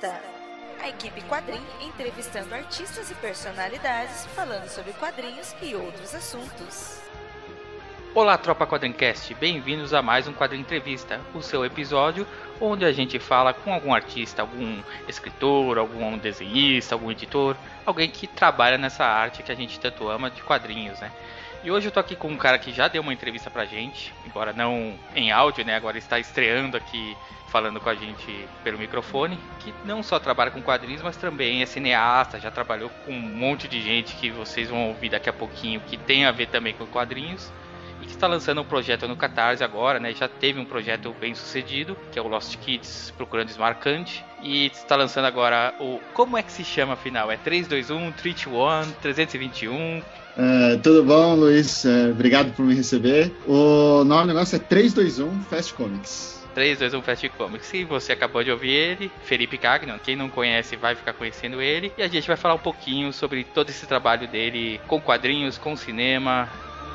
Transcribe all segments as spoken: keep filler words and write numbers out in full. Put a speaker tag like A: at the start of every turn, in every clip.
A: Revista. A equipe Quadrim entrevistando artistas e personalidades falando sobre quadrinhos e outros assuntos.
B: Olá, tropa Quadrincast, bem-vindos a mais um Quadrinho Entrevista, o seu episódio onde a gente fala com algum artista, algum escritor, algum desenhista, algum editor, alguém que trabalha nessa arte que a gente tanto ama de quadrinhos, né? E hoje eu tô aqui com um cara que já deu uma entrevista pra gente, embora não em áudio, né? Agora está estreando aqui, falando com a gente pelo microfone, que não só trabalha com quadrinhos, mas também é cineasta, já trabalhou com um monte de gente que vocês vão ouvir daqui a pouquinho, que tem a ver também com quadrinhos, e que está lançando um projeto no Catarse agora, né? Já teve um projeto bem sucedido, que é o Lost Kids Procurando Smarkand, e está lançando agora o... Como é que se chama afinal? É três dois um, três dois um, trezentos e vinte e um...
C: Uh, tudo bom, Luiz? Uh, obrigado por me receber. O nome do negócio é três dois um Fast Comics.
B: três dois um Fast Comics. E você acabou de ouvir ele, Felipe Cagnon. Quem não conhece vai ficar conhecendo ele. E a gente vai falar um pouquinho sobre todo esse trabalho dele com quadrinhos, com cinema.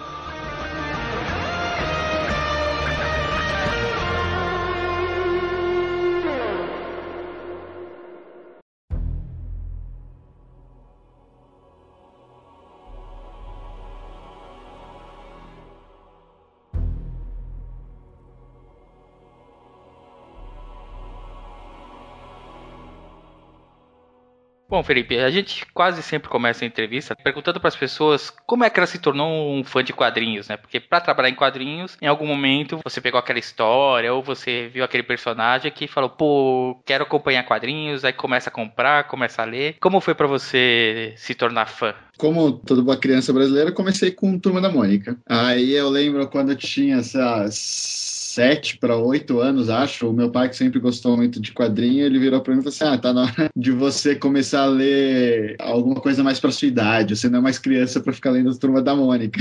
B: Bom, Felipe, a gente quase sempre começa a entrevista perguntando para as pessoas como é que ela se tornou um fã de quadrinhos, né? Porque para trabalhar em quadrinhos, em algum momento você pegou aquela história ou você viu aquele personagem que falou, pô, quero acompanhar quadrinhos, aí começa a comprar, começa a ler. Como foi para você se tornar fã?
C: Como toda boa criança brasileira, comecei com Turma da Mônica. Aí eu lembro quando eu tinha essas sete para oito anos, acho, o meu pai, que sempre gostou muito de quadrinho, ele virou para mim e falou assim, ah, tá na hora de você começar a ler alguma coisa mais para sua idade, você não é mais criança para ficar lendo Turma da Mônica.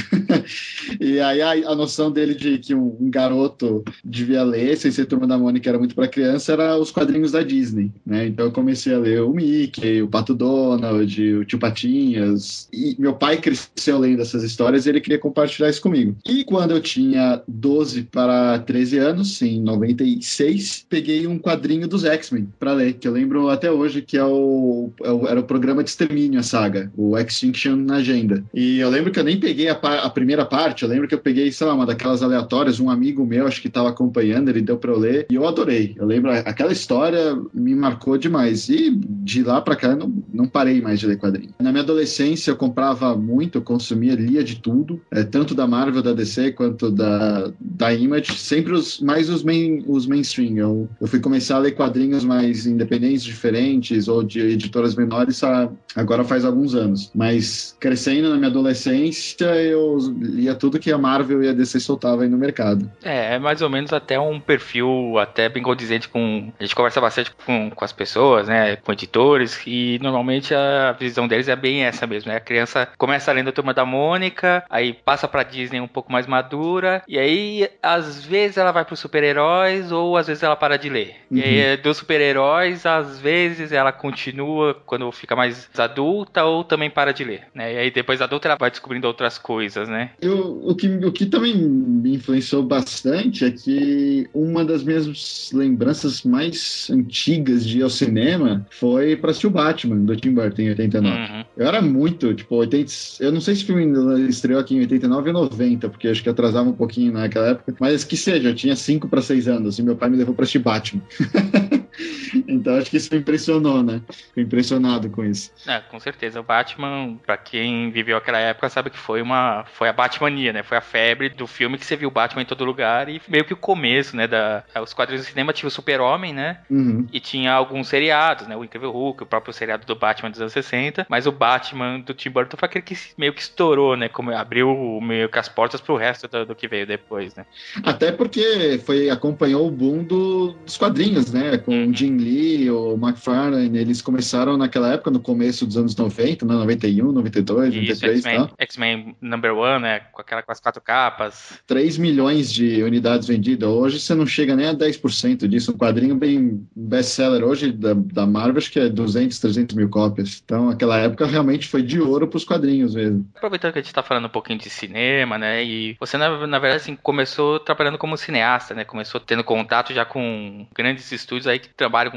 C: E aí a, a noção dele de que um, um garoto devia ler, sem ser Turma da Mônica, era muito para criança, era os quadrinhos da Disney, né? Então eu comecei a ler o Mickey, o Pato Donald, o Tio Patinhas, e meu pai cresceu lendo essas histórias e ele queria compartilhar isso comigo. E quando eu tinha doze para treze anos, em noventa e seis, peguei um quadrinho dos X-Men para ler, que eu lembro até hoje que é o, é o, era o programa de extermínio, a saga, o Extinction na Agenda. E eu lembro que eu nem peguei a, a primeira parte, eu lembro que eu peguei, sei lá, uma daquelas aleatórias, um amigo meu, acho que estava acompanhando, ele deu para eu ler, e eu adorei. Eu lembro, aquela história me marcou demais. E de lá para cá, eu não, não parei mais de ler quadrinho. Na minha adolescência, eu comprava muito, eu consumia, lia de tudo, é, tanto da Marvel, da D C, quanto da, da Image, sempre os, mais os, main, os mainstream. Eu, eu fui começar a ler quadrinhos mais independentes, diferentes, ou de editoras menores, agora faz alguns anos. Mas crescendo na minha adolescência, eu lia tudo que a Marvel e a D C soltavam aí no mercado.
B: É, é mais ou menos até um perfil até bem condizente com... A gente conversa bastante com, com as pessoas, né, com editores, e normalmente a visão deles é bem essa mesmo, né? A criança começa lendo a Turma da Mônica, aí passa pra Disney um pouco mais madura, e aí às vezes ela vai pros super-heróis, ou às vezes ela para de ler. Uhum. E aí dos super-heróis, às vezes ela continua quando fica mais adulta, ou também para de ler, né? E aí depois adulta ela vai descobrindo outras coisas, né?
C: Eu, o, que, o que também me influenciou bastante é que uma das minhas lembranças mais antigas de ir ao cinema foi para assistir o Batman, do Tim Burton, em oitenta e nove. Uhum. Eu era muito, tipo, oitenta... Eu não sei se o filme estreou aqui em oitenta e nove ou noventa, porque acho que atrasava um pouquinho naquela época, mas que seja, eu tinha cinco para seis anos e meu pai me levou para assistir Batman. Então acho que isso me impressionou, né? Fico impressionado com isso.
B: É, com certeza. O Batman, pra quem viveu aquela época, sabe que foi uma... Foi a Batmania, né? Foi a febre do filme que você viu o Batman em todo lugar e meio que o começo, né? Da... Os quadrinhos do cinema tinha o Super-Homem, né? Uhum. E tinha alguns seriados, né? O Incrível Hulk, o próprio seriado do Batman dos anos sessenta. Mas o Batman do Tim Burton foi aquele que meio que estourou, né? Como abriu meio que as portas pro resto do, do que veio depois, né?
C: Até porque foi, acompanhou o boom do, dos quadrinhos, né? Com uhum. o Jim Lee, o McFarlane, eles começaram naquela época, no começo dos anos noventa, né? noventa e um, noventa e dois, noventa e três e tal.
B: X-Men Number One, né? Com aquela com as quatro capas.
C: três milhões de unidades vendidas. Hoje você não chega nem a dez por cento disso. Um quadrinho bem best-seller hoje da, da Marvel, acho que é duzentos, trezentos mil cópias. Então, aquela época realmente foi de ouro pros quadrinhos mesmo.
B: Aproveitando que a gente tá falando um pouquinho de cinema, né? E você, na, na verdade, assim, começou trabalhando como cineasta, né? Começou tendo contato já com grandes estúdios aí que trabalham com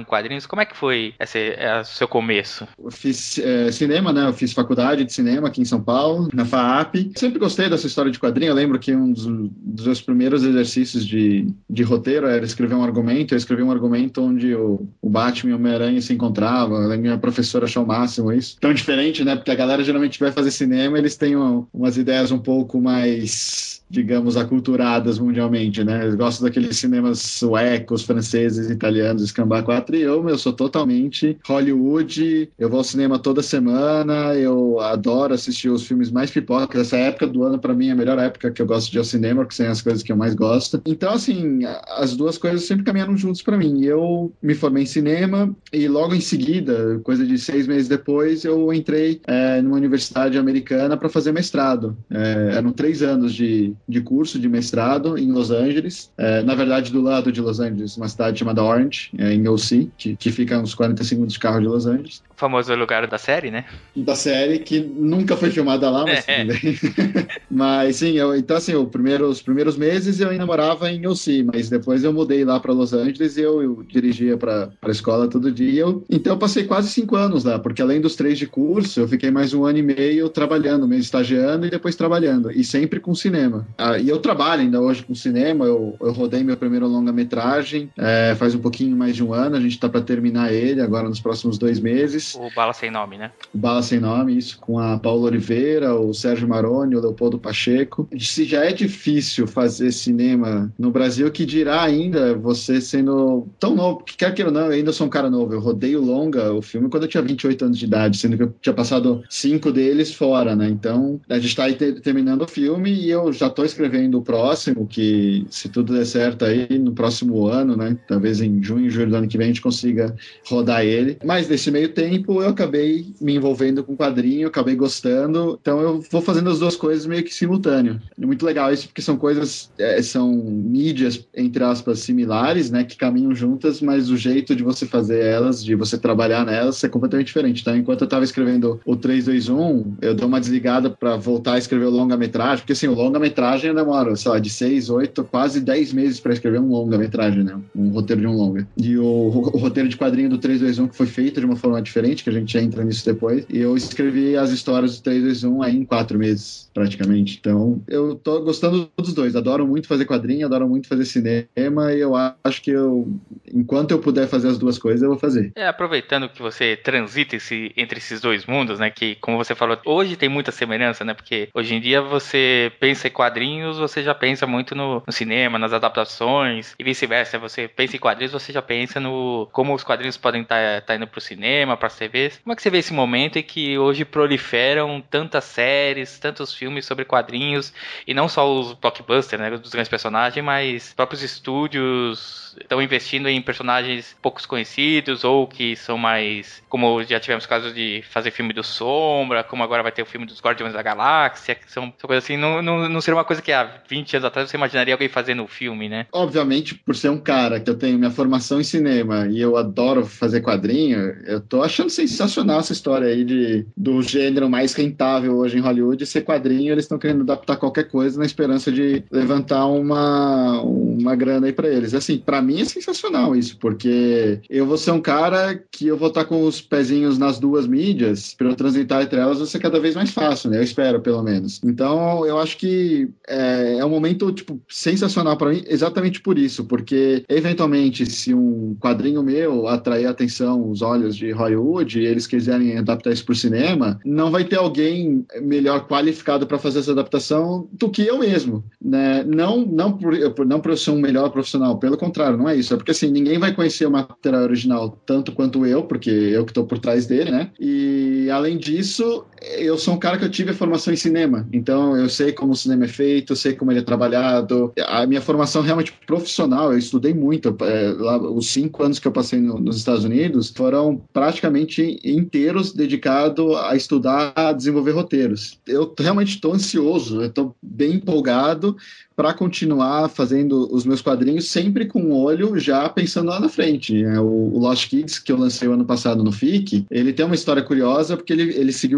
B: quadrinhos. Como é que foi esse é, seu começo?
C: Eu fiz é, cinema, né? Eu fiz faculdade de cinema aqui em São Paulo, na FAAP. Sempre gostei dessa história de quadrinho. Eu lembro que um dos, dos meus primeiros exercícios de, de roteiro era escrever um argumento. Eu escrevi um argumento onde o, o Batman e o Homem-Aranha se encontravam. A minha professora achou o máximo isso. Tão diferente, né? Porque a galera geralmente vai fazer cinema, eles têm uma, umas ideias um pouco mais, digamos, aculturadas mundialmente, né? Eu gosto daqueles cinemas suecos, franceses, italianos, escambar quatro, e eu, eu sou totalmente Hollywood, eu vou ao cinema toda semana, eu adoro assistir os filmes mais pipocas. Essa época do ano, pra mim, é a melhor época que eu gosto de ir ao cinema, porque são as coisas que eu mais gosto. Então, assim, as duas coisas sempre caminharam juntos pra mim. Eu me formei em cinema e logo em seguida, coisa de seis meses depois, eu entrei é, numa universidade americana para fazer mestrado. É, eram três anos de, de curso de mestrado em Los Angeles, é, na verdade do lado de Los Angeles, uma cidade chamada Orange, é, em O C, que, que fica a uns quarenta segundos de carro de Los Angeles.
B: O famoso lugar da série, né?
C: Da série, que nunca foi filmada lá, mas
B: é.
C: tudo bem. Mas sim, eu, então assim, o primeiro, os primeiros meses eu ainda morava em O C, mas depois eu mudei lá para Los Angeles e eu, eu dirigia para a escola todo dia. Eu, então eu passei quase cinco anos lá, porque além dos três de curso, eu fiquei mais um ano e meio trabalhando, meio estagiando e depois trabalhando, e sempre com cinema. Ah, e eu trabalho ainda hoje com cinema, eu, eu rodei meu primeiro longa-metragem, é, faz um pouquinho mais de um ano, a gente está para terminar ele agora nos próximos dois meses.
B: O Bala Sem Nome, né?
C: O Bala Sem Nome, isso, com a Paula Oliveira, o Sérgio Maroni, o Leopoldo Pacheco. Se já é difícil fazer cinema no Brasil, que dirá ainda você sendo tão novo, que quer queira ou não, eu ainda sou um cara novo, eu rodei o longa, o filme, quando eu tinha vinte e oito anos de idade, sendo que eu tinha passado cinco deles fora, né? Então, a gente está aí ter, terminando o filme e eu já estou escrevendo o próximo, que se tudo der certo aí, no próximo ano, né? Talvez em junho, julho do ano que vem a gente consiga rodar ele. Mas nesse meio tempo eu acabei me envolvendo com quadrinho, acabei gostando, então eu vou fazendo as duas coisas meio que simultâneo. É muito legal isso, porque são coisas, é, são mídias, entre aspas, similares, né? Que caminham juntas, mas o jeito de você fazer elas, de você trabalhar nelas, é completamente diferente. Então, enquanto eu estava escrevendo o três dois um, eu dou uma desligada para voltar a escrever o longa-metragem, porque assim, o longa-metragem demora, sei lá, de seis, oito, quase dez meses para escrever um longa-metragem, né? Um roteiro de um longa. E o, o roteiro de quadrinho do três dois um, que foi feito de uma forma diferente, que a gente entra nisso depois, e eu escrevi as histórias do três dois um aí em quatro meses, praticamente. Então, eu tô gostando dos dois. Adoro muito fazer quadrinho, adoro muito fazer cinema, e eu acho que eu, enquanto eu puder fazer as duas coisas, eu vou fazer.
B: É, aproveitando que você transita esse, entre esses dois mundos, né, que, como você falou, hoje tem muita semelhança, né, porque hoje em dia você pensa em quadrinhos, você já pensa muito no, no cinema, nas adaptações, e vice-versa, você pensa em quadrinhos, você já pensa no como os quadrinhos podem estar tá, tá indo pro cinema, pras T Vs. Como é que você vê esse momento em que hoje proliferam tantas séries, tantos filmes sobre quadrinhos, e não só os blockbusters, né, dos grandes personagens, mas próprios estúdios estão investindo em personagens poucos conhecidos, ou que são mais, como já tivemos casos de fazer filme do Sombra, como agora vai ter o filme dos Guardiões da Galáxia, que são, são coisas assim, não, não, não seria uma coisa que há vinte anos atrás você imaginaria alguém fazendo um filme, né?
C: Obviamente, por ser um cara que eu tenho minha formação em cinema e eu adoro fazer quadrinho, eu tô achando sensacional essa história aí de, do gênero mais rentável hoje em Hollywood ser quadrinho. Eles estão querendo adaptar qualquer coisa na esperança de levantar uma, uma grana aí pra eles. Assim, pra mim é sensacional isso, porque eu vou ser um cara que eu vou estar com os pezinhos nas duas mídias, para eu transitar entre elas vai ser cada vez mais fácil, né? Eu espero, pelo menos. Então, eu acho que é, é um momento, tipo, sensacional para mim, exatamente por isso, porque, eventualmente, se um quadrinho meu atrair a atenção, os olhos de Hollywood, e eles quiserem adaptar isso pro cinema, não vai ter alguém melhor qualificado para fazer essa adaptação do que eu mesmo, né? Não, não, por, não por eu ser um melhor profissional, pelo contrário, não é isso. É porque, assim, ninguém vai conhecer o material original tanto quanto eu, porque eu que estou por trás dele, né? E, além disso, eu sou um cara que eu tive a formação em cinema, então eu sei como o cinema é feito, eu sei como ele é trabalhado. A minha formação realmente profissional, eu estudei muito. É, lá, os cinco anos que eu passei no, nos Estados Unidos foram praticamente inteiros dedicados a estudar, a desenvolver roteiros. Eu realmente estou ansioso, eu estou bem empolgado para continuar fazendo os meus quadrinhos sempre com o olho já pensando lá na frente. O Lost Kids, que eu lancei o ano passado no F I C, ele tem uma história curiosa porque ele, ele seguiu o caminho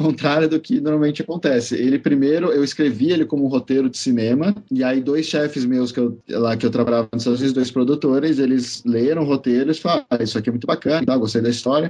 C: contrário do que normalmente acontece. Ele primeiro, eu escrevi ele como um roteiro de cinema, e aí dois chefes meus que eu, lá que eu trabalhava nos Estados Unidos, dois produtores, eles leram o roteiro e falaram, ah, isso aqui é muito bacana, tá, gostei da história,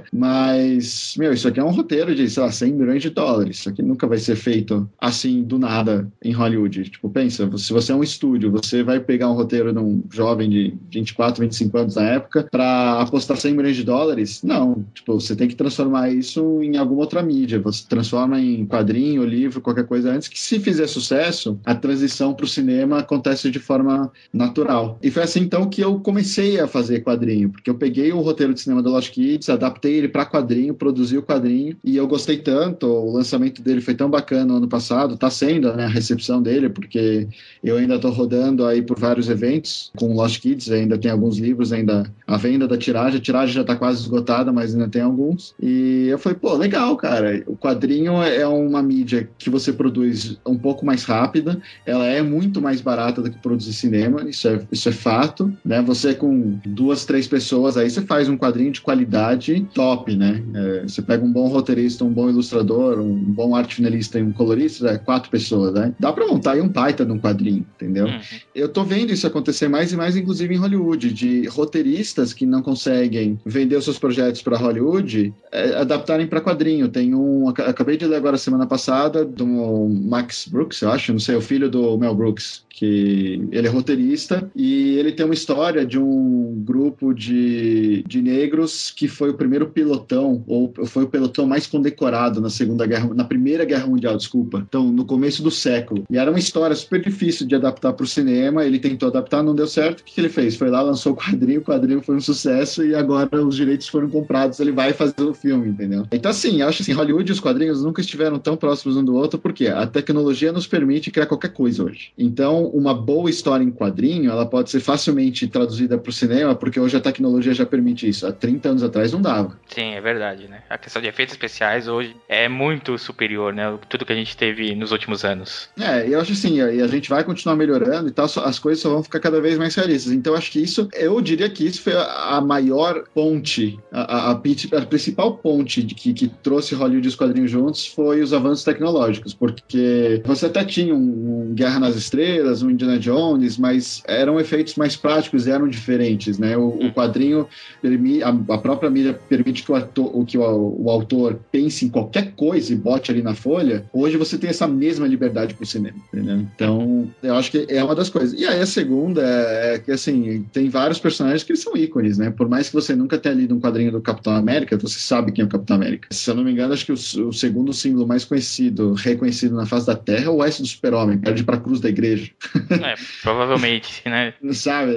C: mas, meu, isso aqui é um roteiro de, sei lá, cem milhões de dólares, isso aqui nunca vai ser feito assim, do nada, em Hollywood. Tipo, pensa, se você é um estúdio, você vai pegar um roteiro de um jovem de vinte e quatro, vinte e cinco anos na época, para apostar cem milhões de dólares? Não, tipo, você tem que transformar isso em alguma outra mídia, você transforma em quadrinho, livro, qualquer coisa antes, que se fizer sucesso, a transição para o cinema acontece de forma natural. E foi assim, então, que eu comecei a fazer quadrinho, porque eu peguei o roteiro de cinema do Lost Kids, adaptei ele para quadrinho, produzi o quadrinho, e eu gostei tanto, o lançamento dele foi tão bacana no ano passado, tá sendo, né, a recepção dele, porque eu ainda tô rodando aí por vários eventos com o Lost Kids, ainda tem alguns livros ainda à venda da tiragem, a tiragem já tá quase esgotada, mas ainda tem alguns, e eu falei, pô, legal, cara, o quadrinho é uma mídia que você produz um pouco mais rápida, ela é muito mais barata do que produzir cinema, isso é, isso é fato, né, você com duas, três pessoas, aí você faz um quadrinho de qualidade top, né, é, você pega um bom roteirista, um bom ilustrador, um bom arte finalista e um colorista, é, quatro pessoas, né, dá pra montar aí um baita de um quadrinho, entendeu? Uhum. Eu tô vendo isso acontecer mais e mais, inclusive em Hollywood, de roteiristas que não conseguem vender os seus projetos para Hollywood, é, adaptarem para quadrinho. Tem um, acabei de ler agora semana passada, do Max Brooks, eu acho, não sei, o filho do Mel Brooks, que ele é roteirista e ele tem uma história de um grupo de, de negros que foi o primeiro pilotão, ou foi o pelotão mais condecorado na Segunda Guerra, na Primeira Guerra Mundial, desculpa, então no começo do século. E era uma história super difícil de adaptar para o cinema, ele tentou adaptar, não deu certo, o que, que ele fez? Foi lá, lançou o quadrinho, o quadrinho foi um sucesso e agora os direitos foram comprados, ele vai fazer o filme, entendeu? Então assim, eu acho assim, Hollywood e os quadrinhos nunca estiveram tão próximos um do outro, porque a tecnologia nos permite criar qualquer coisa hoje. Então, uma boa história em quadrinho, ela pode ser facilmente traduzida para o cinema, porque hoje a tecnologia já permite isso. Há trinta anos atrás não dava.
B: Sim, é verdade, né? A questão de efeitos especiais hoje é muito superior, né? Tudo que a gente teve nos últimos anos.
C: É, eu acho assim, e a gente vai continuar melhorando e tal, as coisas só vão ficar cada vez mais realistas. Então, eu acho que isso, eu diria que isso foi a maior ponte, a, a, a principal ponte de que, que trouxe Hollywood e os quadrinhos juntos foi os avanços tecnológicos, porque você até tinha um, um Guerra nas Estrelas, um Indiana Jones, mas eram efeitos mais práticos e eram diferentes, né? O, o quadrinho, a, a própria mídia permite que, o, ator, que o, o autor pense em qualquer coisa e bote ali na folha. Hoje você tem essa mesma liberdade pro cinema, entendeu? Então, eu acho que é uma das coisas. E aí a segunda é, é que, assim, tem vários personagens que eles são ícones, né? Por mais que você nunca tenha lido um quadrinho do Capitão América, você sabe quem é o Capitão América. Se eu não me engano, acho que o, o segundo símbolo mais conhecido, reconhecido na face da Terra é o S do Super-Homem, perde pra cruz da igreja.
B: É, provavelmente, né?
C: Sabe?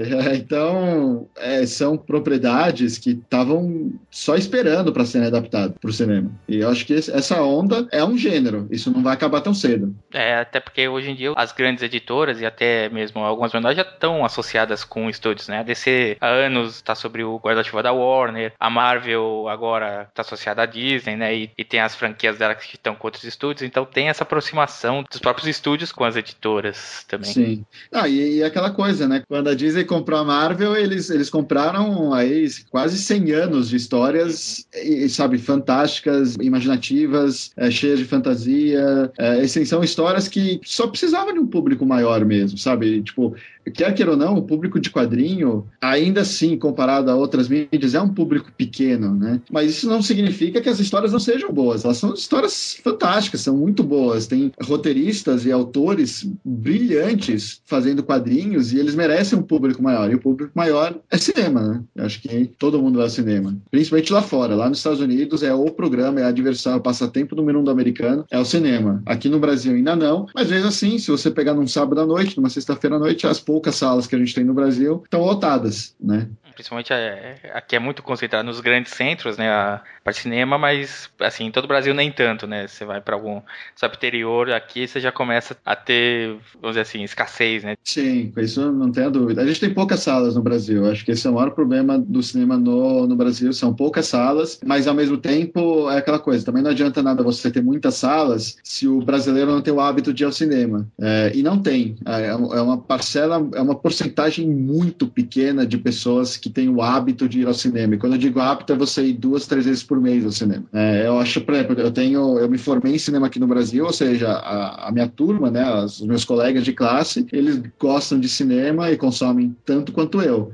C: Então, é, são propriedades que estavam só esperando para serem adaptadas para o cinema. E eu acho que essa onda é um gênero. Isso não vai acabar tão cedo.
B: É, até porque hoje em dia as grandes editoras e até mesmo algumas menores já estão associadas com estúdios, né? A D C há anos está sobre o guarda-chuva da Warner, a Marvel agora está associada à Disney, né? E, e tem as franquias dela que estão com outros estúdios, então tem essa aproximação dos próprios estúdios com as editoras também.
C: Sim. Ah, e, e aquela coisa, né? Quando a Disney comprou a Marvel, eles, eles compraram aí quase cem anos de histórias, e, sabe, fantásticas, imaginativas, é, cheias de fantasia. É, assim, são histórias que só precisavam de um público maior mesmo, sabe? Tipo, quer queira ou não, o público de quadrinho, ainda assim, comparado a outras mídias, é um público pequeno, né? Mas isso não significa que as histórias não sejam boas. Elas são histórias fantásticas, são muito boas. Tem roteiristas e autores brilhantes fazendo quadrinhos e eles merecem um público maior. E o público maior é cinema, né? Eu acho que todo mundo vai ao cinema. Principalmente lá fora. Lá nos Estados Unidos é o programa, é a diversão, é o passatempo número um do americano, é o cinema. Aqui no Brasil ainda não, mas mesmo assim, se você pegar num sábado à noite, numa sexta-feira à noite, as poucas salas que a gente tem no Brasil estão lotadas, né?
B: Principalmente aqui é muito concentrado nos grandes centros, né, a parte de cinema, mas assim, em todo o Brasil nem tanto, né? Você vai para algum sabe, interior, aqui você já começa a ter, vamos dizer assim, escassez, né?
C: Sim, com isso não tenha dúvida. A gente tem poucas salas no Brasil, acho que esse é o maior problema do cinema no, no Brasil, são poucas salas, mas ao mesmo tempo é aquela coisa, também não adianta nada você ter muitas salas se o brasileiro não tem o hábito de ir ao cinema, é, e não tem, é, é uma parcela, é uma porcentagem muito pequena de pessoas que que têm o hábito de ir ao cinema. E quando eu digo hábito, é você ir duas, três vezes por mês ao cinema. É, eu acho, por exemplo, eu tenho, eu me formei em cinema aqui no Brasil, ou seja, a, a minha turma, né, os meus colegas de classe, eles gostam de cinema e consomem tanto quanto eu.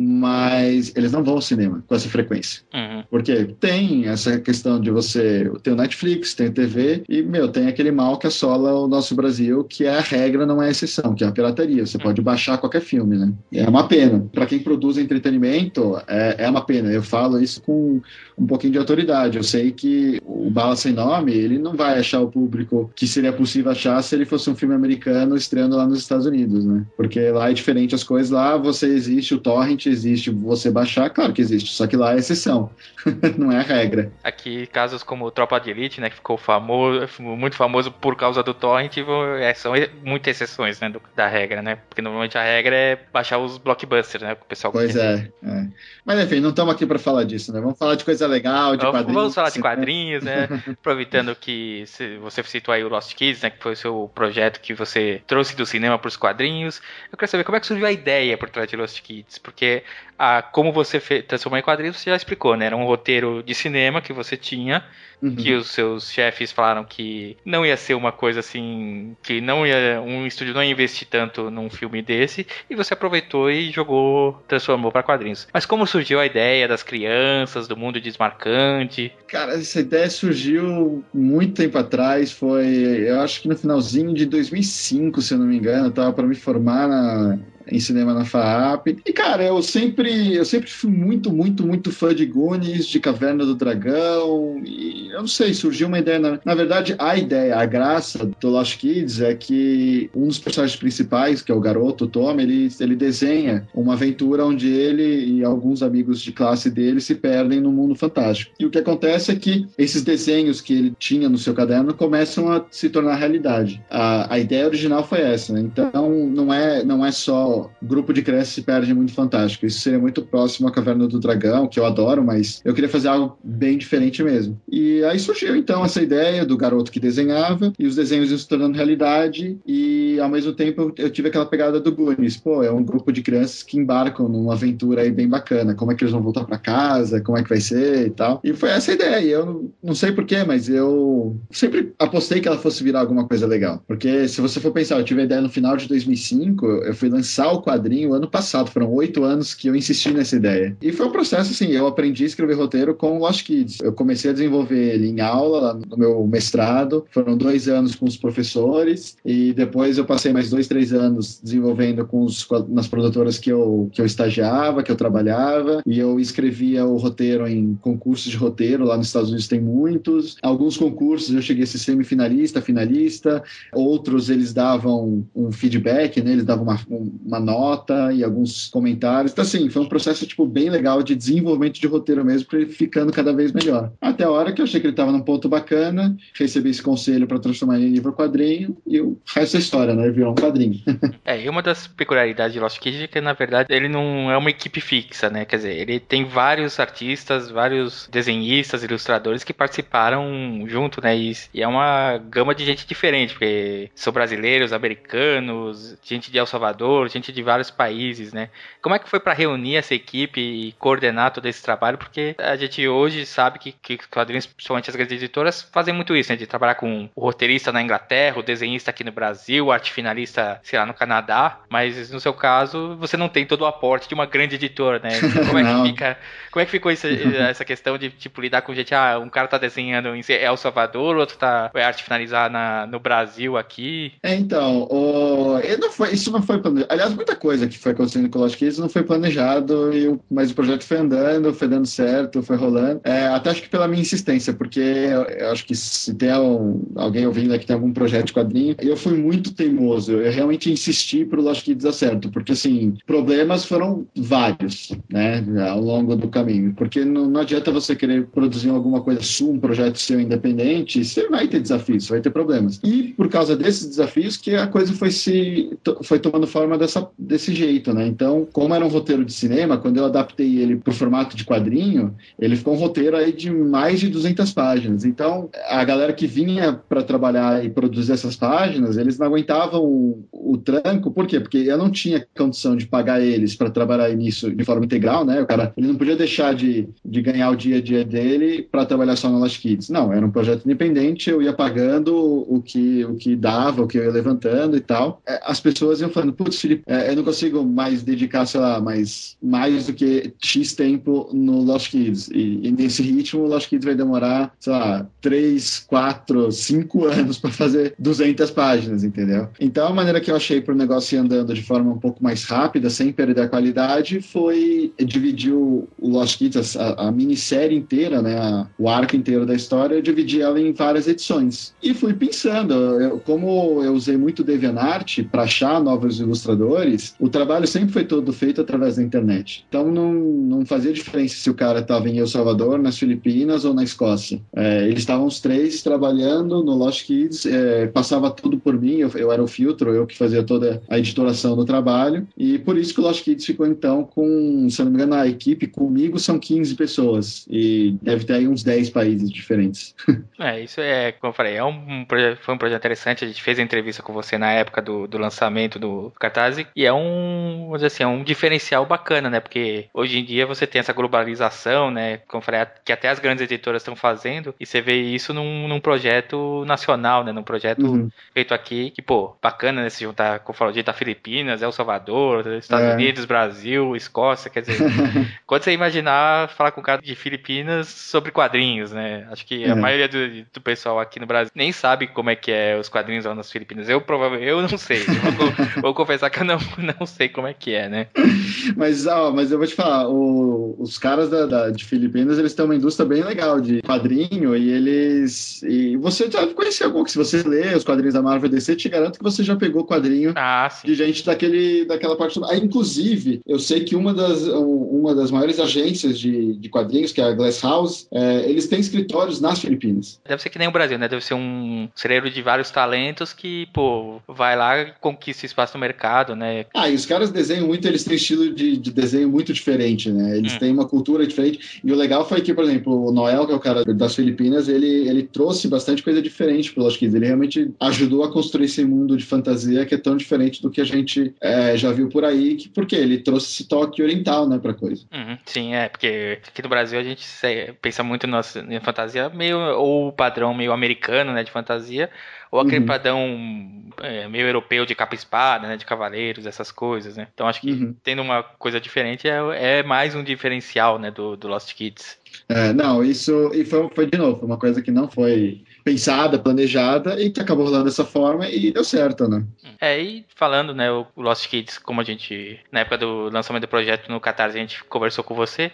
C: Mas eles não vão ao cinema com essa frequência.
B: Uhum.
C: Porque tem essa questão de você... Tem o Netflix, tem a T V, e, meu, tem aquele mal que assola o nosso Brasil, que é a regra, não é a exceção, que é a pirataria. Você uhum. pode baixar qualquer filme, né? É uma pena. Para quem produz entretenimento, é, é uma pena. Eu falo isso com um pouquinho de autoridade. Eu sei que o Bala Sem Nome, ele não vai achar o público que seria possível achar se ele fosse um filme americano estreando lá nos Estados Unidos, né? Porque lá é diferente as coisas. Lá você existe o torrent, existe você baixar, claro que existe, só que lá é exceção, não é a regra.
B: Aqui, casos como Tropa de Elite, né, que ficou famoso, muito famoso por causa do torrent, é, são muitas exceções, né, do, da regra, né, porque normalmente a regra é baixar os blockbusters, né, o pessoal.
C: Pois é, é. Mas enfim, não estamos aqui para falar disso, né, vamos falar de coisa legal, de
B: vamos,
C: quadrinhos.
B: Vamos falar de quadrinhos, né, aproveitando que você citou aí o Lost Kids, né, que foi o seu projeto que você trouxe do cinema para os quadrinhos. Eu quero saber como é que surgiu a ideia por trás de Lost Kids, porque a, como você fez, transformou em quadrinhos, você já explicou, né? Era um roteiro de cinema que você tinha, uhum. que os seus chefes falaram que não ia ser uma coisa assim, que não ia, um estúdio não ia investir tanto num filme desse, e você aproveitou e jogou, transformou para quadrinhos. Mas como surgiu a ideia das crianças, do mundo desmarcante?
C: Cara, essa ideia surgiu muito tempo atrás, foi, eu acho que no finalzinho de dois mil e cinco, se eu não me engano, eu tava para me formar na... em cinema na FAAP. E, cara, eu sempre, eu sempre fui muito, muito, muito fã de Goonies, de Caverna do Dragão, e eu não sei, surgiu uma ideia. Na, na verdade, a ideia, a graça do Lost Kids é que um dos personagens principais, que é o garoto, o Tom, ele, ele desenha uma aventura onde ele e alguns amigos de classe dele se perdem no mundo fantástico. E o que acontece é que esses desenhos que ele tinha no seu caderno começam a se tornar realidade. A, a ideia original foi essa, né? Então, não é, não é só grupo de crianças se perde muito fantástico. Isso seria muito próximo à Caverna do Dragão, que eu adoro, mas eu queria fazer algo bem diferente mesmo. E aí surgiu, então, essa ideia do garoto que desenhava, e os desenhos iam se tornando realidade, e ao mesmo tempo eu tive aquela pegada do Goonies. Pô, é um grupo de crianças que embarcam numa aventura aí bem bacana. Como é que eles vão voltar pra casa? Como é que vai ser e tal. E foi essa a ideia. E eu não, não sei porquê, mas eu sempre apostei que ela fosse virar alguma coisa legal. Porque se você for pensar, eu tive a ideia no final de dois mil e cinco, eu fui lançar o quadrinho ano passado, foram oito anos que eu insisti nessa ideia. E foi um processo assim, eu aprendi a escrever roteiro com Lost Kids. Eu comecei a desenvolver ele em aula, no meu mestrado, foram dois anos com os professores, e depois eu passei mais dois, três anos desenvolvendo com os, nas produtoras que eu, que eu estagiava, que eu trabalhava, e eu escrevia o roteiro em concursos de roteiro, lá nos Estados Unidos tem muitos. Alguns concursos eu cheguei a ser semifinalista, finalista, outros eles davam um feedback, né? Eles davam uma, uma nota e alguns comentários. Então, assim, foi um processo, tipo, bem legal de desenvolvimento de roteiro mesmo, para ele ficando cada vez melhor. Até a hora que eu achei que ele estava num ponto bacana, recebi esse conselho para transformar ele em livro quadrinho, e o resto da história, né? Virou um quadrinho.
B: É, e uma das peculiaridades de Lost Kids é que, na verdade, ele não é uma equipe fixa, né? Quer dizer, ele tem vários artistas, vários desenhistas, ilustradores que participaram junto, né? E, e é uma gama de gente diferente, porque são brasileiros, americanos, gente de El Salvador, gente de vários países, né? Como é que foi para reunir essa equipe e coordenar todo esse trabalho? Porque a gente hoje sabe que, que quadrinhos, principalmente as grandes editoras, fazem muito isso, né? De trabalhar com o roteirista na Inglaterra, o desenhista aqui no Brasil, o arte finalista, sei lá, no Canadá, mas no seu caso, você não tem todo o aporte de uma grande editora, né? Como é que fica, como é que ficou isso, essa questão de, tipo, lidar com gente, ah, um cara tá desenhando em El Salvador, o outro tá vai arte finalizar na, no Brasil aqui?
C: É, então, o... não foi, isso não foi planejado. Aliás, muita coisa que foi acontecendo com o Lost Kids não foi planejado, e o... mas o projeto foi andando, foi dando certo, foi rolando. É, até acho que pela minha insistência, porque eu, eu acho que se tem um, alguém ouvindo aqui tem algum projeto de quadrinho, eu fui muito teimoso. Eu realmente insisti pro Lost Kids dar certo, porque assim, problemas foram vários, né, ao longo do caminho. Porque não, não adianta você querer produzir alguma coisa sua, um projeto seu independente, você vai ter desafios, você vai ter problemas. E por causa desses desafios que a coisa foi se foi tomando forma dessa, desse jeito, né? Então, como era um roteiro de cinema, quando eu adaptei ele pro formato de quadrinho, ele ficou um roteiro aí de mais de duzentas páginas. Então, a galera que vinha para trabalhar e produzir essas páginas, eles não aguentavam aguentavam o, o tranco, por quê? Porque eu não tinha condição de pagar eles para trabalhar nisso de forma integral, né? O cara, ele não podia deixar de, de ganhar o dia a dia dele para trabalhar só no Lost Kids. Não, era um projeto independente, eu ia pagando o que, o que dava, o que eu ia levantando e tal. As pessoas iam falando, putz, Felipe, eu não consigo mais dedicar, sei lá, mais, mais do que X tempo no Lost Kids. E, e nesse ritmo, o Lost Kids vai demorar, sei lá, três, quatro, cinco anos para fazer duzentas páginas, entendeu? Então, a maneira que eu achei para o negócio ir andando de forma um pouco mais rápida, sem perder a qualidade, foi dividir o, o Lost Kids, a, a minissérie inteira, né, a, o arco inteiro da história, eu dividi ela em várias edições. E fui pensando, eu, como eu usei muito DeviantArt para achar novos ilustradores, o trabalho sempre foi todo feito através da internet. Então, não, não fazia diferença se o cara estava em El Salvador, nas Filipinas ou na Escócia. É, eles estavam os três trabalhando no Lost Kids, é, passava tudo por mim, eu, eu era o filtro, eu que fazia toda a editoração do trabalho, e por isso que o Lost Kids ficou então com, se eu não me engano, a equipe comigo são quinze pessoas, e deve ter aí uns dez países diferentes.
B: É, isso é, como eu falei, é um, foi um projeto interessante, a gente fez a entrevista com você na época do, do lançamento do Catarse, e é um, vamos dizer assim, é um diferencial bacana, né, porque hoje em dia você tem essa globalização, né, como eu falei, que até as grandes editoras estão fazendo, e você vê isso num, num projeto nacional, né, num projeto uhum. feito aqui, que, pô, bacana, né, se juntar, como eu falei, da Filipinas, El Salvador, Estados é. Unidos, Brasil, Escócia, quer dizer, quando você imaginar falar com um cara de Filipinas sobre quadrinhos, né, acho que é. a maioria do, do pessoal aqui no Brasil nem sabe como é que é os quadrinhos lá nas Filipinas, eu provavelmente, eu não sei, eu vou, vou confessar que eu não, não sei como é que é, né.
C: Mas, ó, mas eu vou te falar, o, os caras da, da, de Filipinas, eles têm uma indústria bem legal de quadrinho, e eles, e você já conheceu algum, que se você lê os quadrinhos da Marvel e D C, te garanto que você já pegou quadrinho
B: ah,
C: de gente daquele, daquela parte. Ah, inclusive, eu sei que uma das, uma das maiores agências de, de quadrinhos, que é a Glass House, é, eles têm escritórios nas Filipinas.
B: Deve ser que nem o Brasil, né? Deve ser um celeiro de vários talentos que, pô, vai lá e conquista espaço no mercado, né?
C: Ah, e os caras desenham muito, eles têm estilo de, de desenho muito diferente, né? Eles hum. têm uma cultura diferente. E o legal foi que, por exemplo, o Noel, que é o cara das Filipinas, ele, ele trouxe bastante coisa diferente pro Lost Kids. Ele realmente ajudou a construir esse mundo de fantasia que é tão diferente do que a gente é, já viu por aí, que, porque ele trouxe esse toque oriental, né, pra coisa.
B: Uhum, sim, é, porque aqui no Brasil a gente pensa muito na fantasia meio, ou padrão meio americano, né, de fantasia, ou aquele uhum. padrão é, meio europeu de capa e espada, né, de cavaleiros, essas coisas, né. Então acho que uhum. tendo uma coisa diferente é, é mais um diferencial, né, do, do Lost Kids.
C: É, não, isso e foi, foi de novo, foi uma coisa que não foi pensada, planejada e que acabou rolando dessa forma e deu certo, né?
B: É, e falando, né, o Lost Kids, como a gente, na época do lançamento do projeto no Catarse, a gente conversou com você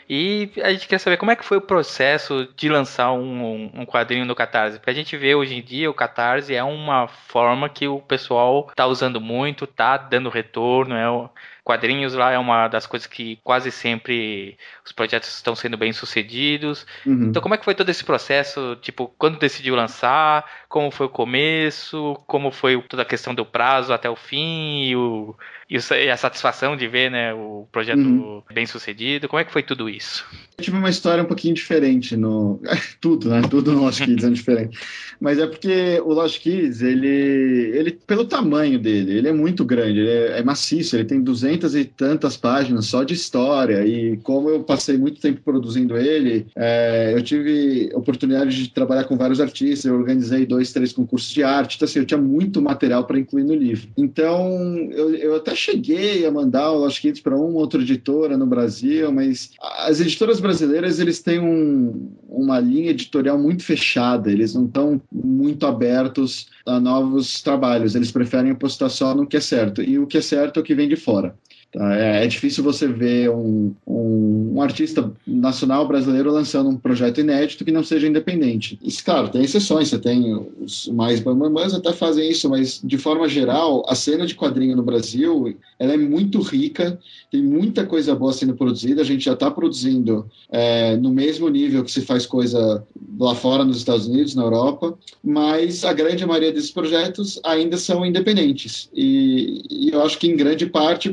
B: e a gente quer saber como é que foi o processo de lançar um, um quadrinho no Catarse. Porque a gente vê hoje em dia o Catarse é uma forma que o pessoal tá usando muito, tá dando retorno, é o quadrinhos lá é uma das coisas que quase sempre os projetos estão sendo bem sucedidos. Uhum. Então como é que foi todo esse processo? Tipo, quando decidiu lançar? Como foi o começo? Como foi toda a questão do prazo até o fim? E, o, e a satisfação de ver, né, o projeto uhum. bem sucedido? Como é que foi tudo isso?
C: Eu tive uma história um pouquinho diferente no... Tudo, né? Tudo no Lost Kids é diferente. Mas é porque o Lost Kids, ele, ele pelo tamanho dele, ele é muito grande, ele é, é maciço, ele tem duzentas e tantas páginas só de história, e como eu passei muito tempo produzindo ele, é, eu tive oportunidade de trabalhar com vários artistas, eu organizei dois, três concursos de arte, então assim, eu tinha muito material para incluir no livro. Então, eu, eu até cheguei a mandar o Lost Kids para uma outra editora no Brasil, mas as editoras brasileiras, eles têm um, uma linha editorial muito fechada, eles não estão muito abertos a novos trabalhos, eles preferem apostar só no que é certo, e o que é certo é o que vem de fora. Tá? É, é difícil você ver um, um, um artista nacional brasileiro lançando um projeto inédito que não seja independente. Isso, claro, tem exceções, você tem os mais bambambãs até fazem isso, mas de forma geral, a cena de quadrinho no Brasil, ela é muito rica, tem muita coisa boa sendo produzida, a gente já está produzindo é, no mesmo nível que se faz coisa lá fora nos Estados Unidos, na Europa, mas a grande maioria desses projetos ainda são independentes, e, e eu acho que em grande parte por causa disso.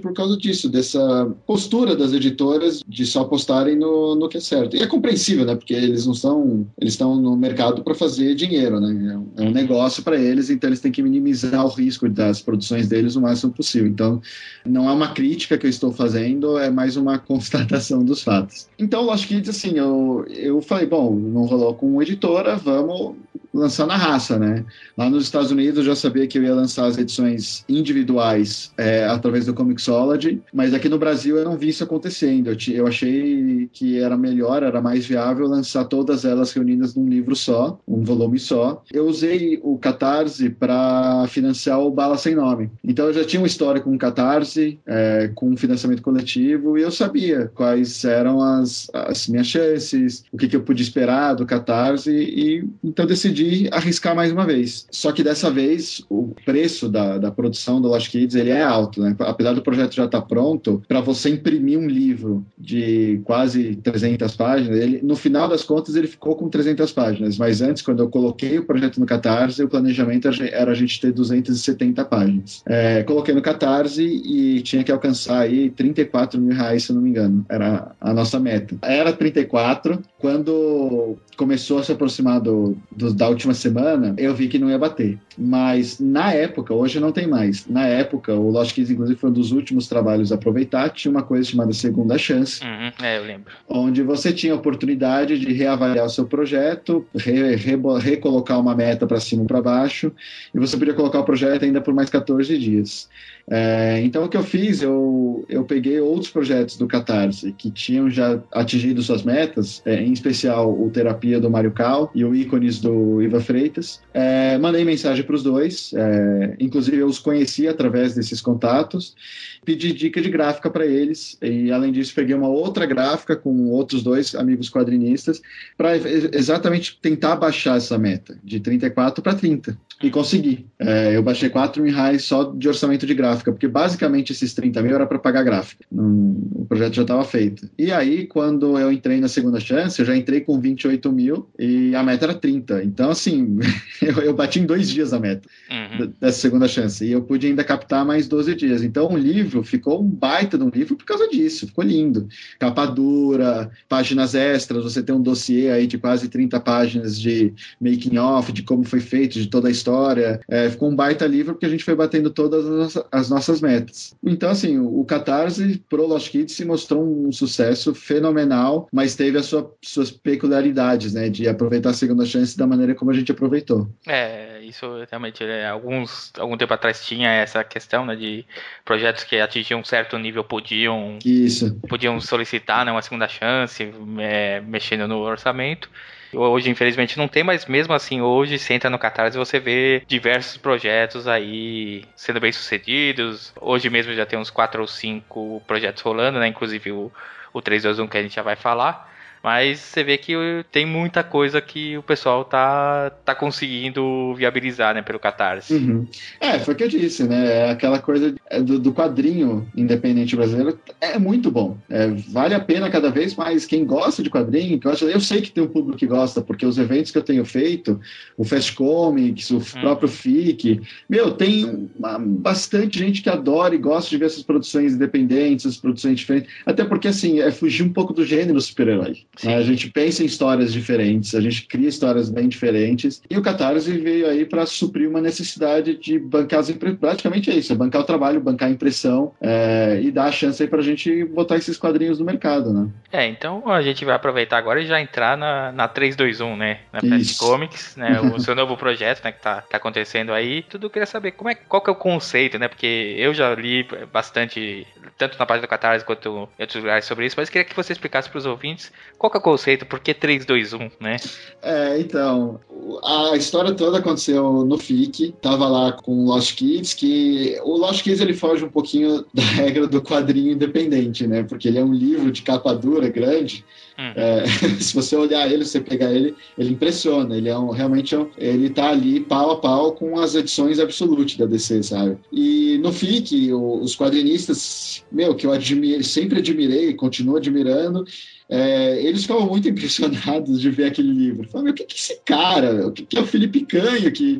C: disso, dessa postura das editoras de só apostarem no, no que é certo. E é compreensível, né? Porque eles não estão, eles estão no mercado para fazer dinheiro, né? É um negócio para eles, então eles têm que minimizar o risco das produções deles o máximo possível. Então, não é uma crítica que eu estou fazendo, é mais uma constatação dos fatos. Então, Lost Kids, assim, eu, eu falei, bom, não rolou com editora, vamos lançar na raça, né? Lá nos Estados Unidos eu já sabia que eu ia lançar as edições individuais é, através do Comixology, mas aqui no Brasil eu não vi isso acontecendo. Eu, eu achei que era melhor, era mais viável lançar todas elas reunidas num livro só, um volume só. Eu usei o Catarse para financiar o Bala Sem Nome. Então eu já tinha uma história com o Catarse, é, com um financiamento coletivo, e eu sabia quais eram as, as minhas chances, o que, que eu podia esperar do Catarse, e então decidi arriscar mais uma vez. Só que dessa vez o preço da, da produção do Lost Kids ele é alto, né? Apesar do projeto já estar pronto, para você imprimir um livro de quase trezentas páginas, ele, no final das contas ele ficou com trezentas páginas, mas antes, quando eu coloquei o projeto no Catarse, o planejamento era a gente ter duzentas e setenta páginas. É, coloquei no Catarse e tinha que alcançar aí trinta e quatro mil reais, se eu não me engano. Era a nossa meta. Era trinta e quatro, quando começou a se aproximar do, do, da última semana, eu vi que não ia bater. Mas na época, hoje não tem mais, na época, o Lost Kids, inclusive, foi um dos últimos trabalhos a aproveitar, tinha uma coisa chamada Segunda Chance,
B: uhum, é, eu lembro.
C: Onde você tinha a oportunidade de reavaliar o seu projeto, re, re, recolocar uma meta para cima ou para baixo, e você podia colocar o projeto ainda por mais quatorze dias. É, então o que eu fiz, eu, eu peguei outros projetos do Catarse que tinham já atingido suas metas, é, em especial o Terapia do Mário Cal e o Ícones do Iva Freitas, é, mandei mensagem para os dois, é, inclusive eu os conheci através desses contatos, pedi dica de gráfica para eles, e além disso peguei uma outra gráfica com outros dois amigos quadrinistas para exatamente tentar baixar essa meta de trinta e quatro para trinta, e consegui. É, eu baixei quatro mil reais só de orçamento de gráfica, porque basicamente esses trinta mil era para pagar gráfica. Hum, o projeto já estava feito. E aí, quando eu entrei na Segunda Chance, eu já entrei com vinte e oito mil e a meta era trinta. Então, assim, eu, eu bati em dois dias a meta, uhum, dessa Segunda Chance. E eu pude ainda captar mais doze dias. Então, o livro ficou um baita de um livro por causa disso. Ficou lindo. Capa dura, páginas extras, você tem um dossiê aí de quase trinta páginas de making of, de como foi feito, de toda a história. É, ficou um baita livro porque a gente foi batendo todas as, as nossas metas. Então, assim, o Catarse pro Lost Kids se mostrou um sucesso fenomenal, mas teve as sua, suas peculiaridades, né, de aproveitar a Segunda Chance da maneira como a gente aproveitou.
B: É, isso realmente, é, alguns, algum tempo atrás tinha essa questão, né, de projetos que atingiam um certo nível podiam,
C: isso.
B: podiam solicitar, né, uma segunda chance, é, mexendo no orçamento. Hoje, infelizmente, não tem, mas mesmo assim, hoje, você entra no Catarse e você vê diversos projetos aí sendo bem sucedidos. Hoje mesmo já tem uns quatro ou cinco projetos rolando, né? Inclusive o, o três dois um que a gente já vai falar. Mas você vê que tem muita coisa que o pessoal tá, tá conseguindo viabilizar, né, pelo Catarse.
C: Uhum. É, foi o que eu disse, né? É aquela coisa do, do quadrinho independente brasileiro é muito bom. É, vale a pena cada vez mais. Quem gosta de quadrinho, que gosta, eu sei que tem um público que gosta, porque os eventos que eu tenho feito, o Fast Comics, o hum. próprio F I C, meu, tem uma, bastante gente que adora e gosta de ver essas produções independentes, essas produções diferentes. Até porque, assim, é fugir um pouco do gênero super-herói. Sim. A gente pensa em histórias diferentes, a gente cria histórias bem diferentes, e o Catarse veio aí para suprir uma necessidade de bancar as impressões. Praticamente é isso, é bancar o trabalho, bancar a impressão, é, e dar a chance aí para a gente botar esses quadrinhos no mercado, né?
B: É, então a gente vai aproveitar agora e já entrar na, na três dois um, né? Na Fast Comics, né? O seu novo projeto, né, que tá, tá acontecendo aí. Tudo eu queria saber como é, qual que é o conceito, né? Porque eu já li bastante, tanto na página do Catarse quanto em outros lugares sobre isso, mas queria que você explicasse para os ouvintes qual que é o conceito, por que três dois um, né?
C: É, então, a história toda aconteceu no F I C, tava lá com o Lost Kids, que o Lost Kids ele foge um pouquinho da regra do quadrinho independente, né? Porque ele é um livro de capa dura, grande. Uhum. É, se você olhar ele, você pegar ele, ele impressiona. Ele é um, realmente, um, ele tá ali pau a pau com as edições Absolute da D C, sabe? E no F I C, o, os quadrinistas, meu, que eu admiro, sempre admirei e continuo admirando, É, eles ficavam muito impressionados de ver aquele livro. Falaram, o que, que é esse cara? O que, que é o Felipe Canho que,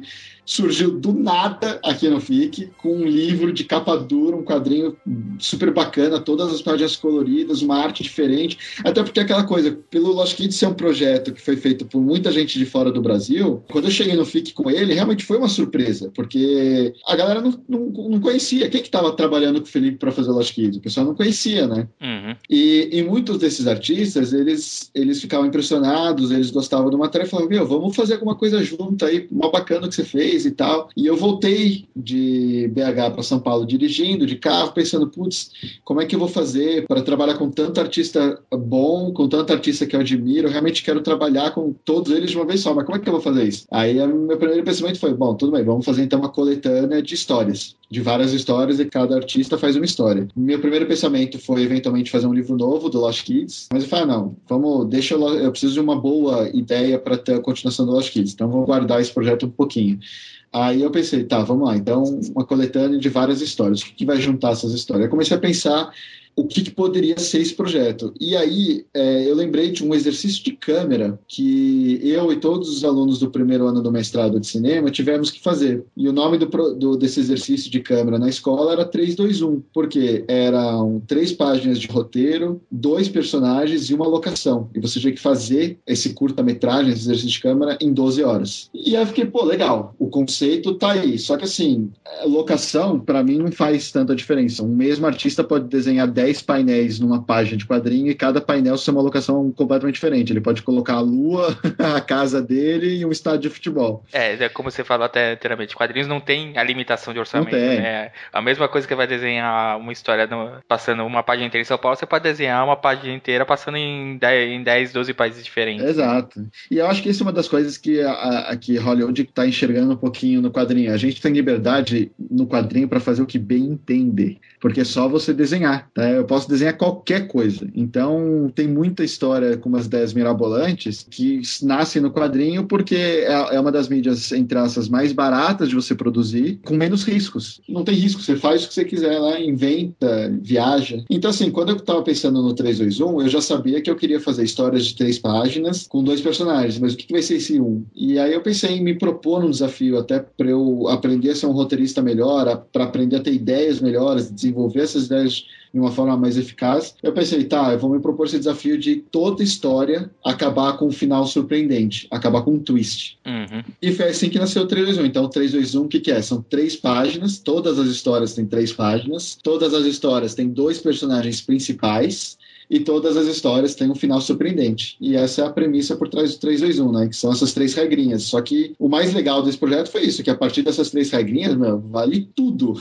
C: surgiu do nada aqui no F I C, com um livro de capa dura, um quadrinho super bacana, todas as páginas coloridas, uma arte diferente, até porque aquela coisa, pelo Lost Kids ser um projeto que foi feito por muita gente de fora do Brasil, quando eu cheguei no F I C com ele, realmente foi uma surpresa, porque a galera não, não, não conhecia. Quem que estava trabalhando com o Felipe para fazer o Lost Kids? O pessoal não conhecia, né?
B: Uhum.
C: E, e muitos desses artistas, eles, eles ficavam impressionados, eles gostavam do material e falavam, meu, vamos fazer alguma coisa junto aí, mó bacana que você fez e tal. E eu voltei de B H para São Paulo dirigindo, de carro, pensando, putz, como é que eu vou fazer para trabalhar com tanto artista bom, com tanto artista que eu admiro? Eu realmente quero trabalhar com todos eles de uma vez só, mas como é que eu vou fazer isso? Aí o meu primeiro pensamento foi, bom, tudo bem, vamos fazer então uma coletânea de histórias, de várias histórias, e cada artista faz uma história. Meu primeiro pensamento foi eventualmente fazer um livro novo do Lost Kids, mas eu falei, ah, não, vamos, deixa eu, eu preciso de uma boa ideia para ter a continuação do Lost Kids, então vamos guardar esse projeto um pouquinho. Aí eu pensei, tá, vamos lá, então uma coletânea de várias histórias, o que, que vai juntar essas histórias? Eu comecei a pensar o que, que poderia ser esse projeto. E aí é, eu lembrei de um exercício de câmera que eu e todos os alunos do primeiro ano do mestrado de cinema tivemos que fazer. E o nome do, do, desse exercício de câmera na escola era três dois um, porque eram três páginas de roteiro, dois personagens e uma locação. E você tinha que fazer esse curta-metragem, esse exercício de câmera, em doze horas. E aí eu fiquei, pô, legal, o conceito tá aí. Só que assim, locação, para mim, não faz tanta diferença. Um mesmo artista pode desenhar dez painéis numa página de quadrinho e cada painel ser uma locação completamente diferente. Ele pode colocar a lua, a casa dele e um estádio de futebol.
B: É, como você falou até anteriormente, quadrinhos não tem a limitação de orçamento, né? A mesma coisa que vai desenhar uma história no, passando uma página inteira em São Paulo, você pode desenhar uma página inteira passando em dez, doze países diferentes.
C: Exato. E eu acho que isso é uma das coisas que, a, a, que Hollywood está enxergando um pouquinho no quadrinho. A gente tem liberdade no quadrinho para fazer o que bem entender, porque é só você desenhar, tá? Eu posso desenhar qualquer coisa. Então, tem muita história com umas ideias mirabolantes que nascem no quadrinho porque é, é uma das mídias, entre aspas, mais baratas de você produzir, com menos riscos. Não tem risco, você faz o que você quiser lá, inventa, viaja. Então, assim, quando eu estava pensando no três dois um, eu já sabia que eu queria fazer histórias de três páginas com dois personagens, mas o que, que vai ser esse um? E aí eu pensei em me propor um desafio até para eu aprender a ser um roteirista melhor, para aprender a ter ideias melhores, desenvolver essas ideias de uma forma mais eficaz. Eu pensei, tá, eu vou me propor esse desafio de toda história acabar com um final surpreendente, acabar com um twist.
B: Uhum.
C: E foi assim que nasceu o três dois um. Então, o três dois um, o que, que é? São três páginas, todas as histórias têm três páginas, todas as histórias têm dois personagens principais, e todas as histórias têm um final surpreendente. E essa é a premissa por trás do três dois um, né? Que são essas três regrinhas. Só que o mais legal desse projeto foi isso, que a partir dessas três regrinhas, meu, vale tudo.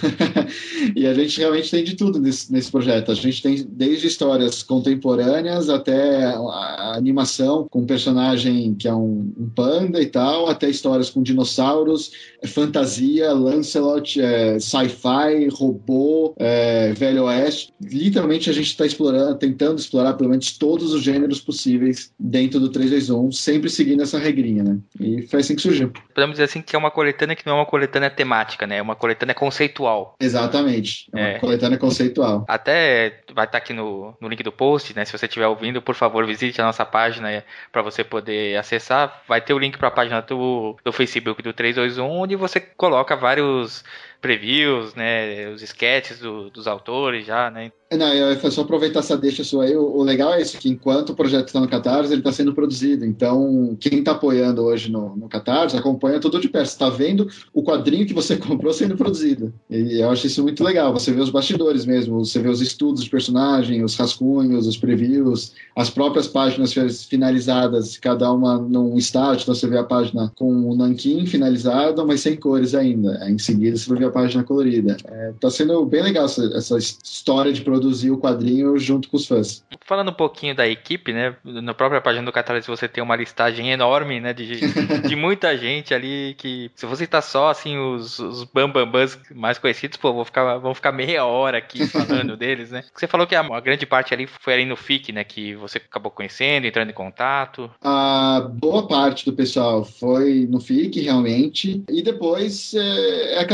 C: E a gente realmente tem de tudo nesse, nesse projeto. A gente tem desde histórias contemporâneas até a animação com um personagem que é um, um panda e tal, até histórias com dinossauros, fantasia, Lancelot, é, sci-fi, robô, é, velho oeste. Literalmente a gente está explorando, tentando explorar pelo menos todos os gêneros possíveis dentro do três dois um, sempre seguindo essa regrinha, né? E foi assim que surgiu.
B: Podemos dizer assim que é uma coletânea que não é uma coletânea temática, né? É uma coletânea conceitual.
C: Exatamente. É uma
B: É.
C: coletânea conceitual.
B: Até vai estar aqui no, no link do post, né? Se você estiver ouvindo, por favor, visite a nossa página para você poder acessar. Vai ter o link para a página do, do Facebook do três dois um, onde você coloca vários previews, né? Os sketches do, dos autores já, né?
C: Não, eu só aproveitar essa deixa sua aí. O, o legal é isso, que enquanto o projeto está no Catarse, ele está sendo produzido. Então, quem está apoiando hoje no, no Catarse, acompanha tudo de perto. Você está vendo o quadrinho que você comprou sendo produzido. E eu acho isso muito legal. Você vê os bastidores mesmo, você vê os estudos de personagem, os rascunhos, os previews, as próprias páginas finalizadas, cada uma num estágio. Então, você vê a página com o nanquim finalizado, mas sem cores ainda. Em seguida, você vai ver a página colorida. Está é, sendo bem legal essa, essa história de produzir o quadrinho junto com os fãs.
B: Falando um pouquinho da equipe, né? Na própria página do Catarse você tem uma listagem enorme, né? De, de muita gente ali que, se você tá só, assim, os, os bambambãs mais conhecidos, pô, vou ficar, vão ficar meia hora aqui falando deles, né? Você falou que a, a grande parte ali foi ali no F I C, né? Que você acabou conhecendo, entrando em contato.
C: A boa parte do pessoal foi no F I C, realmente. E depois é, é aquela coisa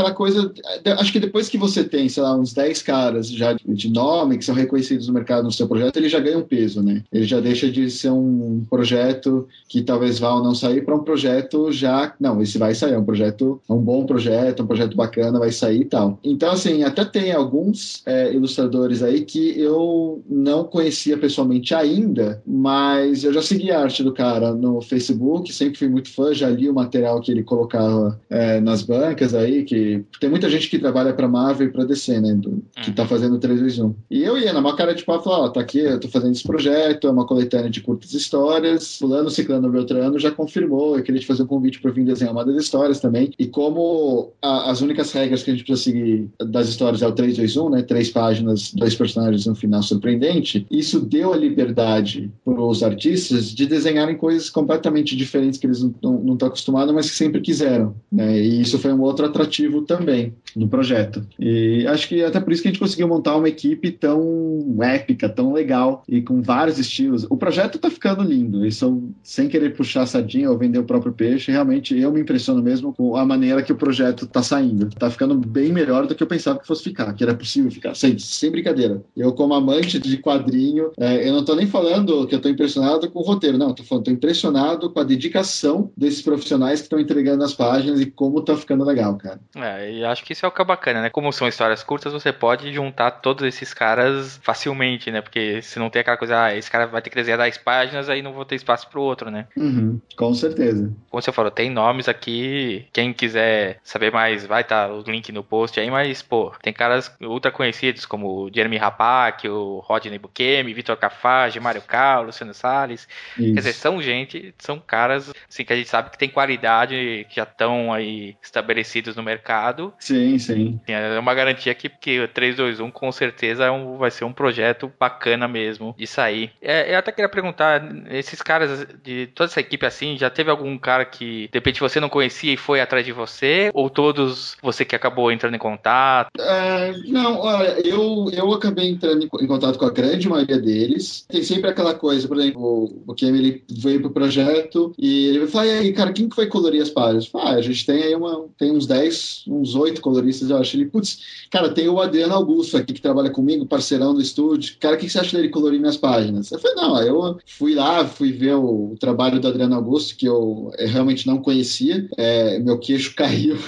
C: quando, acho que depois que você tem, sei lá, uns dez caras já de nome, que são reconhecidos no mercado no seu projeto, ele já ganha um peso, né? Ele já deixa de ser um projeto que talvez vá ou não sair para um projeto já, não, esse vai sair, é um projeto, é um bom projeto, um projeto bacana, vai sair e tal. Então, assim, até tem alguns é, ilustradores aí que eu não conhecia pessoalmente ainda, mas eu já segui a arte do cara no Facebook, sempre fui muito fã, já li o material que ele colocava é, nas bancas aí, que tem muita gente que trabalha para Marvel e para D C, né, do, que tá fazendo três dois um. E eu ia na uma cara de pau e falava, ó, tá aqui, eu tô fazendo esse projeto, é uma coletânea de curtas histórias, fulano, ciclano, beltrano já confirmou, eu queria te fazer um convite para vir desenhar uma das histórias também, e como a, as únicas regras que a gente precisa seguir das histórias é o três dois um, né, três páginas, dois personagens e um final surpreendente, isso deu a liberdade para os artistas de desenharem coisas completamente diferentes que eles não estão acostumados, mas que sempre quiseram, né, e isso foi um outro atrativo também no projeto. E acho que até por isso que a gente conseguiu montar uma equipe tão épica, tão legal e com vários estilos. O projeto tá ficando lindo, isso sem querer puxar a sardinha ou vender o próprio peixe, realmente eu me impressiono mesmo com a maneira que o projeto tá saindo. Tá ficando bem melhor do que eu pensava que fosse ficar, que era possível ficar, sem, sem brincadeira. Eu, como amante de quadrinho, é, eu não tô nem falando que eu tô impressionado com o roteiro, não, tô falando, tô impressionado com a dedicação desses profissionais que estão entregando as páginas e como tá ficando legal, cara.
B: É, e acho que isso é o que é bacana, né? Como são histórias curtas, você pode juntar todos esses caras facilmente, né? Porque se não tem aquela coisa, ah, esse cara vai ter que desenhar dez páginas, aí não vou ter espaço pro outro, né?
C: Uhum, com certeza.
B: Como você falou, tem nomes aqui, quem quiser saber mais, vai estar tá o link no post aí, mas, pô, tem caras ultra conhecidos como o Jeremy Rapak, o Rodney Bukemi, Vitor Cafage, Mário Cal, Luciano Salles. Isso. Quer dizer, são gente, são caras, assim, que a gente sabe que tem qualidade, que já estão aí estabelecidos no mercado.
C: Sim, sim.
B: É uma garantia que, que o três dois um com certeza é um, vai ser um projeto bacana mesmo de sair. É, eu até queria perguntar, esses caras de toda essa equipe assim, já teve algum cara que de repente você não conhecia e foi atrás de você? Ou todos você que acabou entrando em contato?
C: É, não, olha, eu, eu acabei entrando em, em contato com a grande maioria deles. Tem sempre aquela coisa, por exemplo, o, o Kim, ele veio pro projeto e ele falou, e aí, cara, quem que foi colorir as páginas? Ah, a gente tem aí uma, tem uns dez, uns oito coloristas, eu acho. Ele, putz, cara, tem o Adriano Augusto aqui que trabalha comigo, parceirão do estúdio. Cara, o que você acha dele colorir minhas páginas? Eu falei, não, eu fui lá, fui ver o, o trabalho do Adriano Augusto, que eu, eu realmente não conhecia. É, meu queixo caiu.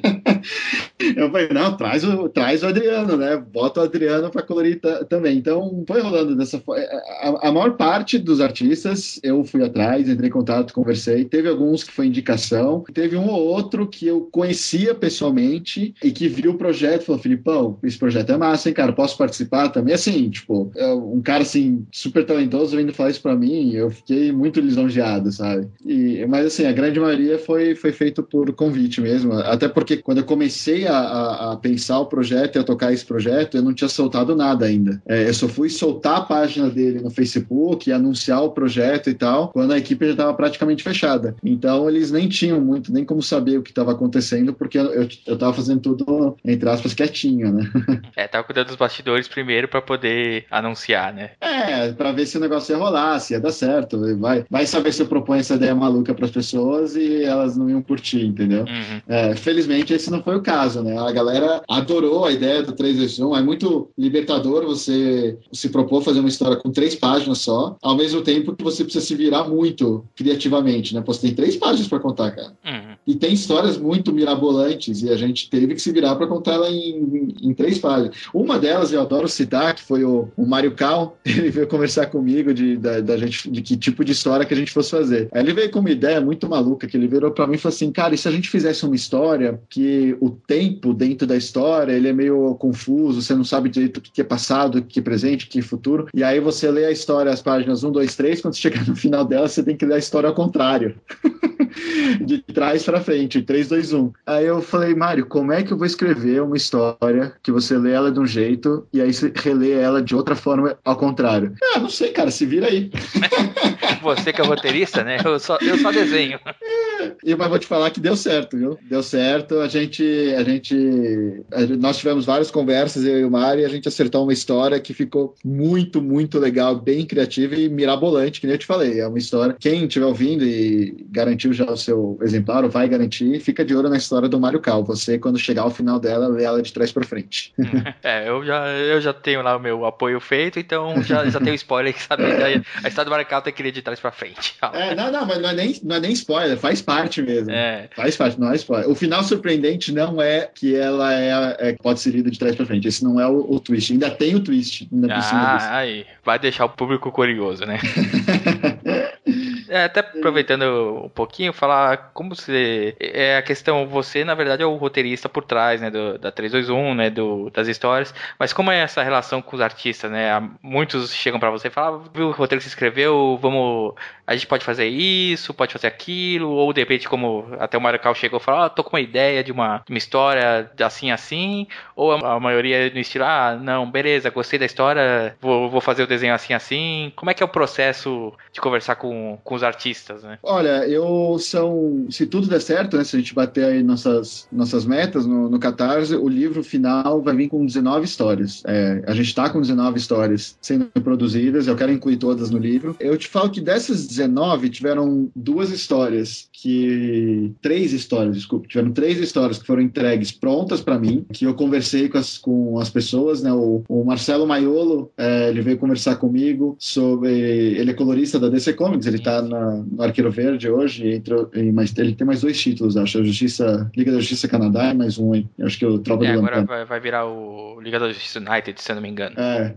C: Eu falei, não, traz o, traz o Adriano, né? Bota o Adriano para colorir também. Então, foi rolando dessa forma. A, a maior parte dos artistas, eu fui atrás, entrei em contato, conversei. Teve alguns que foi indicação. Teve um ou outro que eu conhecia pessoalmente e que viu o projeto e falou, Filipão, esse projeto é massa, hein, cara? Posso participar também? Assim, tipo, um cara, assim, super talentoso vindo falar isso para mim, eu fiquei muito lisonjeado, sabe? E, mas, assim, a grande maioria foi, foi feito por convite mesmo. Até porque quando eu comecei a A, a pensar o projeto e a tocar esse projeto, eu não tinha soltado nada ainda. É, eu só fui soltar a página dele no Facebook e anunciar o projeto e tal, quando a equipe já estava praticamente fechada. Então, eles nem tinham muito, nem como saber o que estava acontecendo, porque eu estava fazendo tudo, entre aspas, quietinho, né?
B: É, tava cuidando dos bastidores primeiro para poder anunciar, né?
C: É, para ver se o negócio ia rolar, se ia dar certo. Vai, vai saber se eu proponho essa ideia maluca para as pessoas e elas não iam curtir, entendeu? Uhum. É, felizmente, esse não foi o caso, né? A galera adorou a ideia do três dois um, é muito libertador você se propor fazer uma história com três páginas só, ao mesmo tempo que você precisa se virar muito criativamente, né? Pô, você tem três páginas para contar, cara. Uhum. E tem histórias muito mirabolantes e a gente teve que se virar para contar ela em, em, em três páginas. Uma delas eu adoro citar, que foi o, o Mário Cal, ele veio conversar comigo de, da, da gente, de que tipo de história que a gente fosse fazer. Aí ele veio com uma ideia muito maluca, que ele virou para mim e falou assim, cara, e se a gente fizesse uma história que o tempo dentro da história, ele é meio confuso, você não sabe direito o que é passado, o que é presente, o que é futuro, e aí você lê a história, as páginas um, dois, três, quando você chegar no final dela, você tem que ler a história ao contrário. De trás pra frente, três, dois, um. Aí eu falei, Mário, como é que eu vou escrever uma história que você lê ela de um jeito e aí você relê ela de outra forma ao contrário? Ah, não sei, cara, se vira aí.
B: Você que é roteirista, né? Eu só, eu só desenho.
C: E mas vou te falar que deu certo, viu? Deu certo. A gente, a gente, a gente, nós tivemos várias conversas, eu e o Mário, e a gente acertou uma história que ficou muito, muito legal, bem criativa e mirabolante, que nem eu te falei. É uma história. Quem estiver ouvindo e garantiu já o seu exemplar, ou vai garantir, fica de olho na história do Mário Cal. Você, quando chegar ao final dela, lê ela de trás para frente.
B: É, eu já, eu já tenho lá o meu apoio feito, então já, já tenho spoiler que sabe a história do Mário Cal tem que ler de trás para frente.
C: É, não, não, mas não é, nem, não é nem spoiler, faz parte mesmo.
B: É.
C: Faz parte, não é spoiler. O final surpreendente não é que ela é, é pode ser lida de trás para frente. Esse não é o, o twist. Ainda tem o twist. Ainda
B: ah, aí. Vai deixar o público curioso, né? É, até aproveitando um pouquinho, falar como você... É a questão, você na verdade é o roteirista por trás, né, do, da três dois um, né, do, das histórias, mas como é essa relação com os artistas, né? Muitos chegam pra você e falam, ah, viu o roteiro que você escreveu, vamos... A gente pode fazer isso, pode fazer aquilo, ou de repente, como até o Mário Cal chegou e falou, ah, tô com uma ideia de uma, uma história assim, assim, ou a, a maioria no estilo, ah, não, beleza, gostei da história, vou, vou fazer o desenho assim, assim. Como é que é o processo de conversar com, com os artistas, né?
C: Olha, eu são... Se tudo der certo, né, se a gente bater aí nossas, nossas metas no, no Catarse, o livro final vai vir com dezenove histórias. É, a gente tá com dezenove histórias sendo produzidas, eu quero incluir todas no livro. Eu te falo que dessas dezenove, tiveram duas histórias que... Três histórias, desculpa. Tiveram três histórias que foram entregues prontas para mim, que eu conversei com as, com as pessoas, né? O, o Marcelo Maiolo, é, ele veio conversar comigo sobre... Ele é colorista da D C Comics, ele tá na, no Arqueiro Verde hoje, entre, mais, ele tem mais dois títulos, acho. A Justiça, Liga da Justiça Canadá e mais um, hein? Eu acho que é o Tropa
B: é,
C: do
B: agora
C: Lanterna.
B: vai, vai virar o Liga da Justiça United, se eu não me engano.
C: É,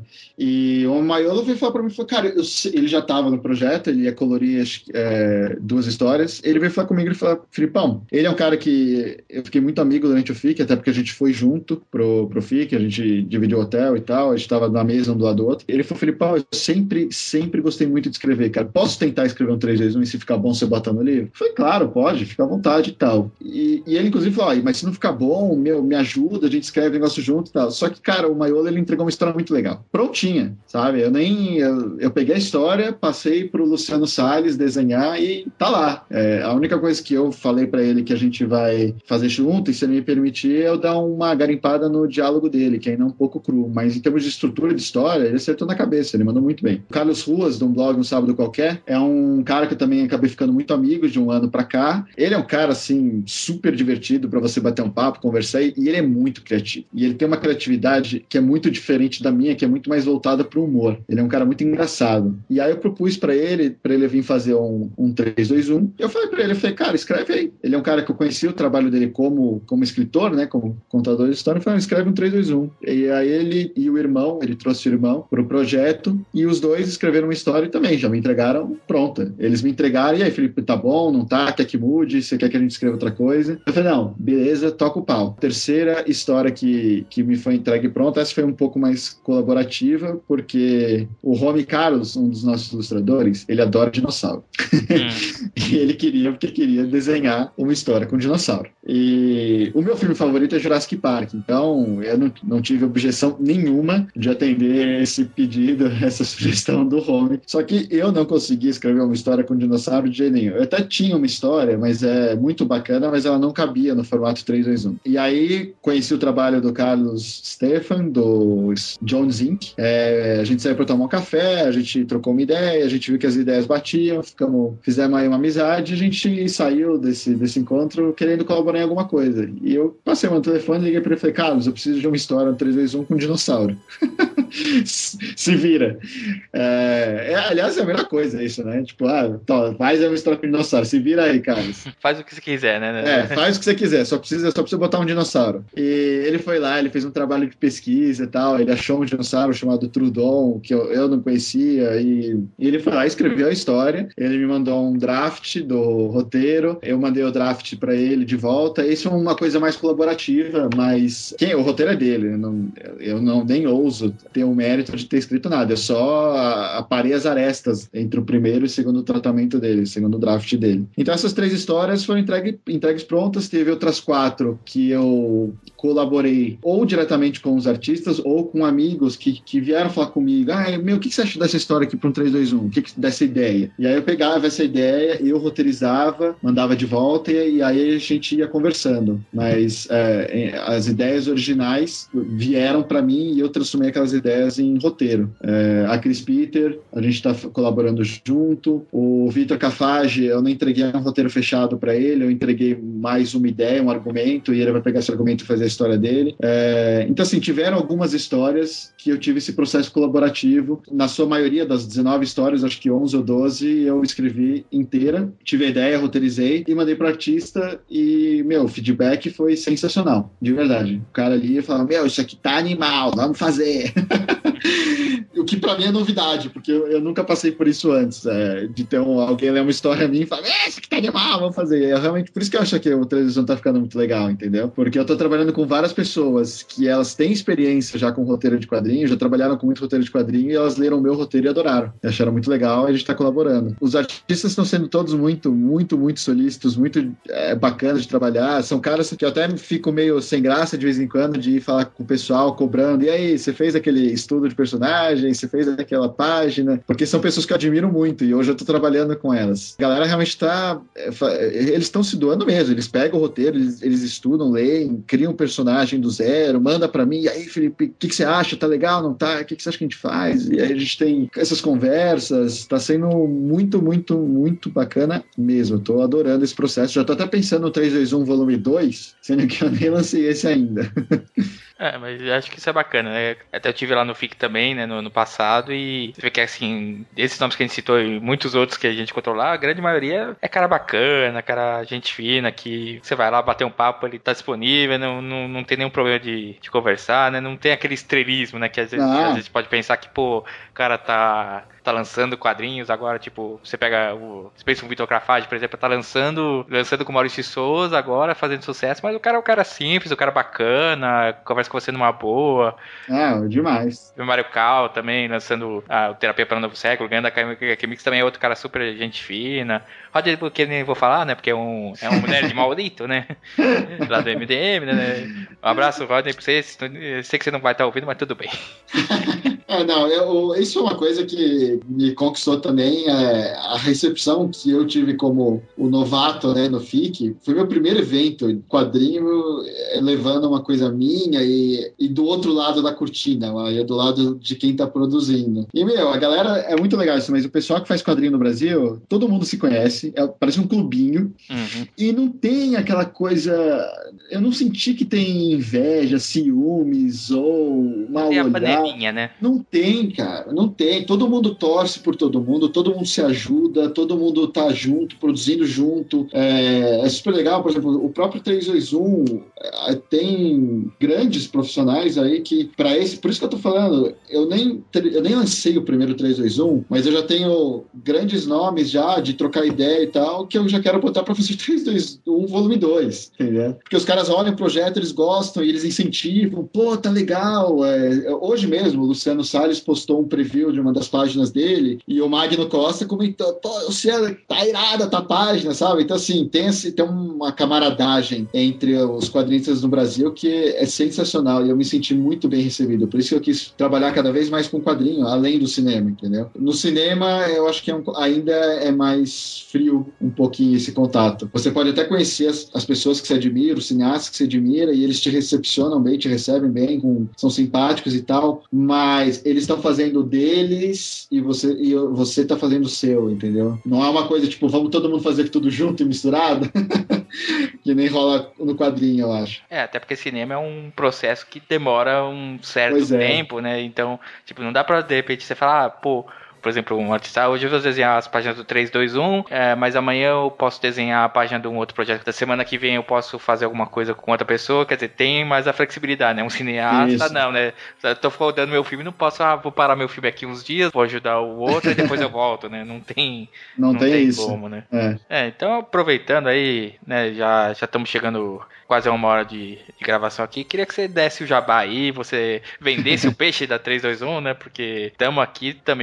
C: e o Maiolo veio falar pra mim, falou, cara, eu, ele já tava no projeto, ele ia colorir é, duas histórias, ele veio falar comigo e falou, Filipão, ele é um cara que eu fiquei muito amigo durante o F I C, até porque a gente foi junto pro, pro F I C, a gente dividiu o hotel e tal, a gente tava na mesa um do lado do outro. Ele falou, Filipão, eu sempre, sempre gostei muito de escrever, cara, posso tentar escrever um três dois um e se ficar bom você bota no livro? Eu falei, claro, pode, fica à vontade e tal. E, e ele inclusive falou, ah, mas se não ficar bom, meu, me ajuda, a gente escreve negócio junto e tal. Só que, cara, o Maiolo, ele entregou uma história muito legal. Prontinha, sabe? Eu nem... Eu, eu peguei a história, passei pro Luciano Salles desenhar e tá lá. É, a única coisa que eu falei pra ele que a gente vai fazer junto, e se ele me permitir, é eu dar uma garimpada no diálogo dele, que ainda é um pouco cru. Mas em termos de estrutura de história, ele acertou na cabeça, ele mandou muito bem. O Carlos Ruas, de um blog Um Sábado Qualquer, é um cara que eu também acabei ficando muito amigo de um ano pra cá. Ele é um cara, assim, super divertido pra você bater um papo, conversar, e ele é muito criativo. E ele tem uma criatividade que é muito diferente da minha, que é muito mais voltada pro humor. Ele é um cara muito engraçado. E aí eu propus pra ele, pra ele vir fazer um, um três dois um. Eu falei pra ele, eu falei, cara, escreve aí. Ele é um cara que eu conheci o trabalho dele como, como escritor, né, como contador de história. Eu falei, escreve um três dois um. E aí ele e o irmão, ele trouxe o irmão pro projeto, e os dois escreveram uma história e também já me entregaram pronta. Eles me entregaram, e aí, Felipe, tá bom, não tá? Quer que mude? Você quer que a gente escreva outra coisa? Eu falei, não, beleza, toca o pau. Terceira história que, que me foi entregue pronta, essa foi um pouco mais colaborativa, porque o Romy Carlos, um dos nossos ilustradores, ele adora dinossauro. Hum. E ele queria, porque queria desenhar uma história com dinossauro. E o meu filme favorito é Jurassic Park, então eu não, não tive objeção nenhuma de atender esse pedido, essa sugestão do Romy. Só que eu não consegui escrever uma história com dinossauro de jeito nenhum. Eu até tinha uma história, mas é muito bacana, mas ela não cabia no formato três dois um. E aí conheci o trabalho do Carlos Stefan, do Jones incorporated. É, a gente saiu para tomar um café, a gente trocou uma ideia, a gente viu que as ideias batiam, ficamos, fizemos aí uma amizade, a gente saiu desse, desse encontro querendo colaborar em alguma coisa. E eu passei o meu telefone, liguei para ele e falei, Carlos, eu preciso de uma história três dois um com um dinossauro. Se vira. É, é, aliás, é a melhor coisa isso, né? Tipo, ah, tó, faz uma história com dinossauro, se vira aí, Carlos.
B: Faz o que você quiser, né?
C: É, faz o que você quiser, só precisa, só precisa botar um dinossauro. E ele foi lá, ele fez um trabalho de pesquisa e tal, ele achou um dinossauro chamado Trudon, que eu, eu não conhecia, e, e ele foi lá, escreveu a história, ele me mandou um draft do roteiro, eu mandei o draft pra ele de volta. Isso é uma coisa mais colaborativa, mas quem, o roteiro é dele, eu não, eu não nem ouso ter o mérito de ter escrito nada, eu só aparei as arestas entre o primeiro e o segundo tratamento dele, segundo draft dele. Então essas três histórias foram entregue, entregues prontas, teve outras quatro que eu colaborei ou diretamente com os artistas ou com amigos que, que vieram falar comigo, ah, meu, o que você acha dessa história aqui para um três dois um? O que, que dessa ideia? E aí eu pegava essa ideia, eu roteirizava, mandava de volta e, e aí a gente ia conversando. Mas é, as ideias originais vieram para mim e eu transformei aquelas ideias em roteiro. É, a Chris Peter, a gente está colaborando junto. O Vitor Cafage, eu não entreguei um roteiro fechado para ele, eu entreguei mais uma ideia, um argumento, e ele vai pegar esse argumento e fazer a história dele. É, então, assim, tiveram algumas histórias que eu tive esse processo colaborativo. Na sua maioria das dezenove histórias, acho que onze ou doze, eu escrevi inteira, tive a ideia, roteirizei e mandei para o artista e, meu, o feedback foi sensacional, de verdade. O cara ali falava, meu, isso aqui tá animal, vamos fazer. O que pra mim é novidade, porque eu, eu nunca passei por isso antes, é, de ter um, alguém ler uma história a mim e falar, é, isso aqui tá animal, vamos fazer. É realmente por isso que eu acho que o televisão tá ficando muito legal, entendeu? Porque eu tô trabalhando com várias pessoas que elas têm experiência já com roteiro de quadrinho, já trabalharam com muito roteiro de quadrinho e elas leram o meu roteiro e adoraram. E acharam muito legal e a gente tá colaborando. Os artistas estão sendo todos muito, muito, muito solícitos, muito é, bacanas de trabalhar. São caras que eu até fico meio sem graça de vez em quando de ir falar com o pessoal, cobrando. E aí, você fez aquele estudo de personagem? Você fez aquela página? Porque são pessoas que eu admiro muito e hoje eu tô trabalhando com elas. A galera realmente tá... Eles estão se doando mesmo. Eles pegam o roteiro, eles, eles estudam, leem, criam um personagem do zero, manda pra mim. E aí, Felipe, o que, que você acha? Tá legal? Não tá? O que, que você acha que a gente faz? E aí a gente tem essas conversas. Tá sendo muito, muito, muito bacana mesmo. Eu tô adorando esse processo. Já tô até pensando no três dois um volume dois, sendo que eu nem lancei esse ainda.
B: É, mas eu acho que isso é bacana, né? Até eu tive lá no F I C também, né, no ano passado, e você vê que, assim, esses nomes que a gente citou e muitos outros que a gente encontrou lá, a grande maioria é cara bacana, cara gente fina, que você vai lá bater um papo, ele tá disponível, não, não, não tem nenhum problema de, de conversar, né? Não tem aquele estrelismo, né? Que às vezes,
C: Ah.
B: às vezes pode pensar que, pô, o cara tá... tá lançando quadrinhos agora, tipo, você pega o... Você pensa um Vitor Cafage, por exemplo, tá lançando lançando com o Maurício Souza agora, fazendo sucesso, mas o cara é um cara simples, o cara bacana, conversa com você numa boa.
C: Ah, demais.
B: O Mário Cal também, lançando a Terapia para o Novo Século, ganhando a Chemix, também é outro cara super gente fina. Roger, porque nem vou falar, né, porque é um, é um nerd maldito, né, lá do M D M, né. Um abraço, Rodney, pra você. Sei que você não vai estar ouvindo, mas tudo bem.
C: É, não, eu, isso é uma coisa que me conquistou também, é, a recepção que eu tive como o novato, né, no F I C. Foi meu primeiro evento, quadrinho, é, levando uma coisa minha e, e do outro lado da cortina, é do lado de quem tá produzindo. E, meu, a galera, é muito legal isso, mas o pessoal que faz quadrinho no Brasil, todo mundo se conhece, é, parece um clubinho,
B: uhum.
C: E não tem aquela coisa... Eu não senti que tem inveja, ciúmes ou mal olhar.
B: Tem a panelinha, né?
C: Não tem, cara, não tem. Todo mundo torce por todo mundo, todo mundo se ajuda, todo mundo tá junto, produzindo junto. É, é super legal, por exemplo, o próprio três dois um é, tem grandes profissionais aí que, para esse, por isso que eu tô falando, eu nem, eu nem lancei o primeiro três dois um, mas eu já tenho grandes nomes já de trocar ideia e tal, que eu já quero botar pra fazer três dois um volume dois, entendeu? Porque os caras olham o projeto, eles gostam e eles incentivam, pô, tá legal. É, hoje mesmo, o Luciano Salles postou um preview de uma das páginas dele e o Magno Costa comentou, pô, Luciano, tá irada a tua página, sabe? Então, assim, tem, esse, tem uma camaradagem entre os quadrinistas no Brasil que é sensacional e eu me senti muito bem recebido. Por isso que eu quis trabalhar cada vez mais com quadrinho, além do cinema, entendeu? No cinema, eu acho que é um, ainda é mais frio um pouquinho esse contato. Você pode até conhecer as, as pessoas que você admira, os cineastas que você admira e eles te recepcionam bem, te recebem bem, com, são simpáticos e tal, mas eles estão fazendo deles e você e você tá fazendo o seu, entendeu? Não é uma coisa tipo, vamos todo mundo fazer tudo junto e misturado, que nem rola no quadrinho, eu acho.
B: É, até porque cinema é um processo que demora um certo tempo, né? Então, tipo, não dá pra, de repente, você falar, ah, pô, por exemplo, um artista, hoje eu vou desenhar as páginas do três dois um, é, mas amanhã eu posso desenhar a página de um outro projeto. Da semana que vem eu posso fazer alguma coisa com outra pessoa, quer dizer, tem mais a flexibilidade, né? Um cineasta, isso. Não, né? Eu tô rodando meu filme, não posso, ah, vou parar meu filme aqui uns dias, vou ajudar o outro e depois eu volto, né? Não tem,
C: não, não tem, tem isso.
B: como, né?
C: É.
B: É, então, aproveitando aí, né, já já estamos chegando quase a uma hora de, de gravação aqui, queria que você desse o jabá aí, você vendesse o peixe da três dois um, né? Porque estamos aqui também para ajudar a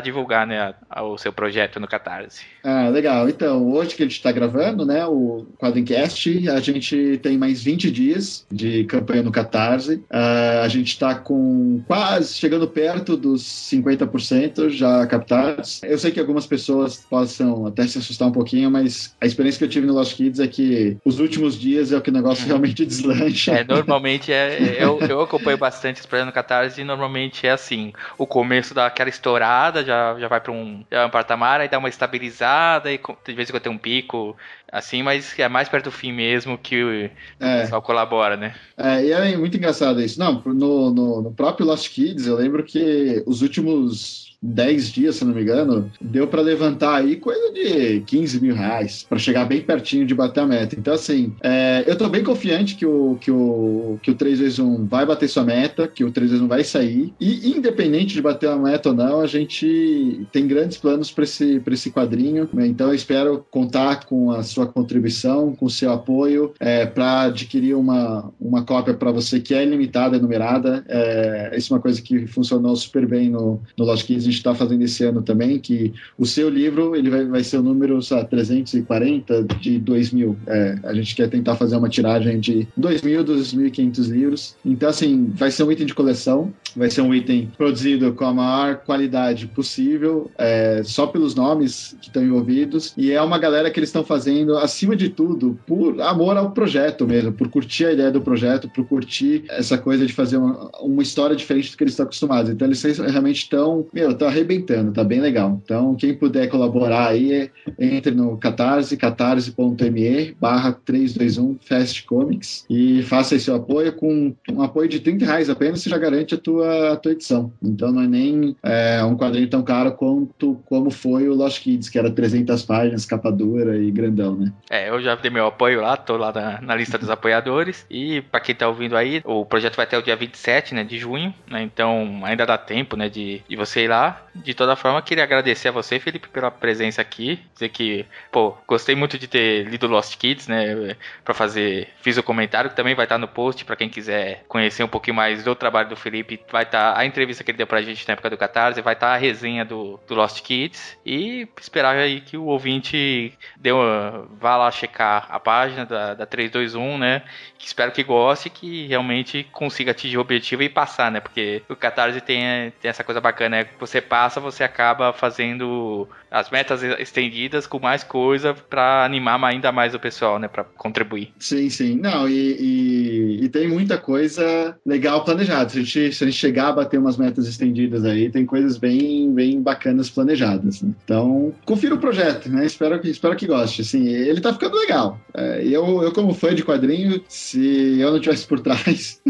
B: divulgar, né, a, o seu projeto no Catarse.
C: Ah, legal. Então, hoje que a gente está gravando, né, o Quadrincast, a gente tem mais vinte dias de campanha no Catarse. Uh, a gente está com quase, chegando perto dos cinquenta por cento já captados. Eu sei que algumas pessoas possam até se assustar um pouquinho, mas a experiência que eu tive no Lost Kids é que os últimos dias é o que o negócio realmente deslancha.
B: É, normalmente é, eu, eu acompanho bastante esse projeto no Catarse e normalmente é assim, o começo dá aquela estourada, já, já vai para um, um patamar, aí dá uma estabilizada e de vez em quando tem um pico, assim, mas é mais perto do fim mesmo que o, é. o pessoal colabora, né?
C: É, e é muito engraçado isso. Não, no, no, no próprio Lost Kids, eu lembro que os últimos dez dias, se não me engano, deu para levantar aí coisa de quinze mil reais, para chegar bem pertinho de bater a meta. Então, assim, é, eu tô bem confiante que o, que, o, que o três vezes um vai bater sua meta, que o três vezes um vai sair, e independente de bater a meta ou não, a gente tem grandes planos para esse, para esse quadrinho, né? Então eu espero contar com a sua contribuição, com o seu apoio, é, para adquirir uma, uma cópia para você que é limitada, é numerada. É, isso é uma coisa que funcionou super bem no, no Lost Kids. A gente está fazendo esse ano também, que o seu livro ele vai, vai ser o número sabe, trezentos e quarenta de dois mil. É, a gente quer tentar fazer uma tiragem de dois mil, dois mil e quinhentos livros. Então, assim, vai ser um item de coleção, vai ser um item produzido com a maior qualidade possível, é, só pelos nomes que estão envolvidos, e é uma galera que eles estão fazendo, acima de tudo, por amor ao projeto mesmo, por curtir a ideia do projeto, por curtir essa coisa de fazer uma, uma história diferente do que eles estão acostumados. Então, eles realmente estão, meu, tá arrebentando, tá bem legal. Então, quem puder colaborar aí, entre no Catarse, catarse.me barra trezentos e vinte e um Fast Comics e faça esse seu apoio. Com um apoio de trinta reais apenas, você já garante a tua, a tua edição. Então, não é nem é, um quadrinho tão caro quanto como foi o Lost Kids, que era trezentas páginas, capa dura e grandão, né?
B: É, eu já dei meu apoio lá, tô lá na, na lista dos apoiadores, e pra quem tá ouvindo aí, o projeto vai até o dia vinte e sete, né, de junho, né, então ainda dá tempo, né, de, de você ir lá. De toda forma, queria agradecer a você, Felipe, pela presença aqui. Dizer que, pô, gostei muito de ter lido Lost Kids, né? Pra fazer, fiz o comentário que também vai estar no post pra quem quiser conhecer um pouquinho mais do trabalho do Felipe. Vai estar a entrevista que ele deu pra gente na época do Catarse, vai estar a resenha do, do Lost Kids. E esperar aí que o ouvinte dê uma, vá lá checar a página da, da trezentos e vinte e um, né? Que espero que goste, que realmente consiga atingir o objetivo e passar, né? Porque o Catarse tem, tem essa coisa bacana, né? Que você passa, você acaba fazendo as metas estendidas com mais coisa para animar ainda mais o pessoal, né, para contribuir.
C: Sim, sim. Não, e, e, e tem muita coisa legal planejada. Se a, gente, se a gente chegar a bater umas metas estendidas aí, tem coisas bem, bem bacanas planejadas, né? Então, confira o projeto, né? Espero que, espero que goste. Assim, ele tá ficando legal. É, eu, eu, como fã de quadrinho, se eu não estivesse por trás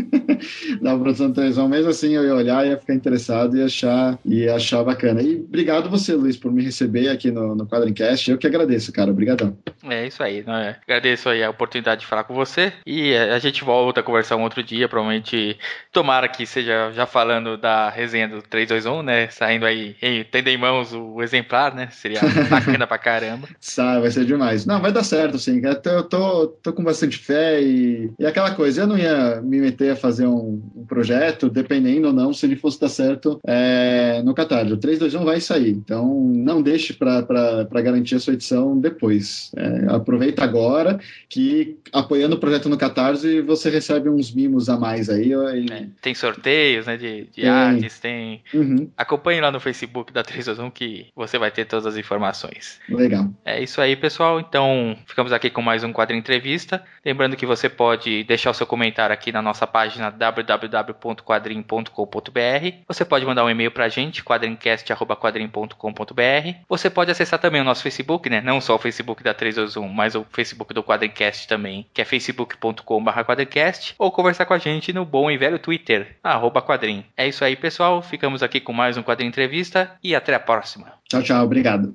C: da produção de televisão, mesmo assim, eu ia olhar, ia ficar interessado e achar, ia achar bacana. E obrigado você, Luiz, por me receber aqui no, no Quadrincast. Eu que agradeço, cara. Obrigadão.
B: É isso aí, né? Agradeço aí a oportunidade de falar com você e a gente volta a conversar um outro dia, provavelmente, tomara que seja já falando da resenha do trezentos e vinte e um, né? Saindo aí, hey, tendo em mãos o exemplar, né? Seria bacana pra caramba.
C: Sai, vai ser demais. Não, vai dar certo, sim. Eu tô, eu tô, tô com bastante fé e, e aquela coisa, eu não ia me meter a fazer um, um projeto, dependendo ou não, se ele fosse dar certo é, no Catarse. O trezentos e vinte e um vai sair, então não deixe para garantir a sua edição depois. É, aproveita agora que apoiando o projeto no Catarse você recebe uns mimos a mais aí. E...
B: É, tem sorteios, né, de, de tem. artes, tem... Uhum. Acompanhe lá no Facebook da trezentos e vinte e um que você vai ter todas as informações.
C: Legal.
B: É isso aí, pessoal. Então, ficamos aqui com mais um Quadrinho Entrevista. Lembrando que você pode deixar o seu comentário aqui na nossa página w w w ponto quadrinho ponto com ponto b r. Você pode mandar um e-mail pra gente, quadrincast arroba quadrinho ponto com ponto b r. Você pode acessar também o nosso Facebook, né? Não só o Facebook da trezentos e vinte e um, mas o Facebook do Quadrincast também, que é facebook ponto com barra quadrincast, ou conversar com a gente no bom e velho Twitter, arroba quadrinho. É isso aí, pessoal. Ficamos aqui com mais um Quadrinho Entrevista e até a próxima.
C: Tchau, tchau. Obrigado.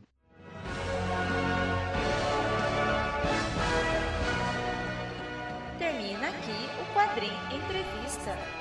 A: Termina aqui o Quadrinho Entrevista.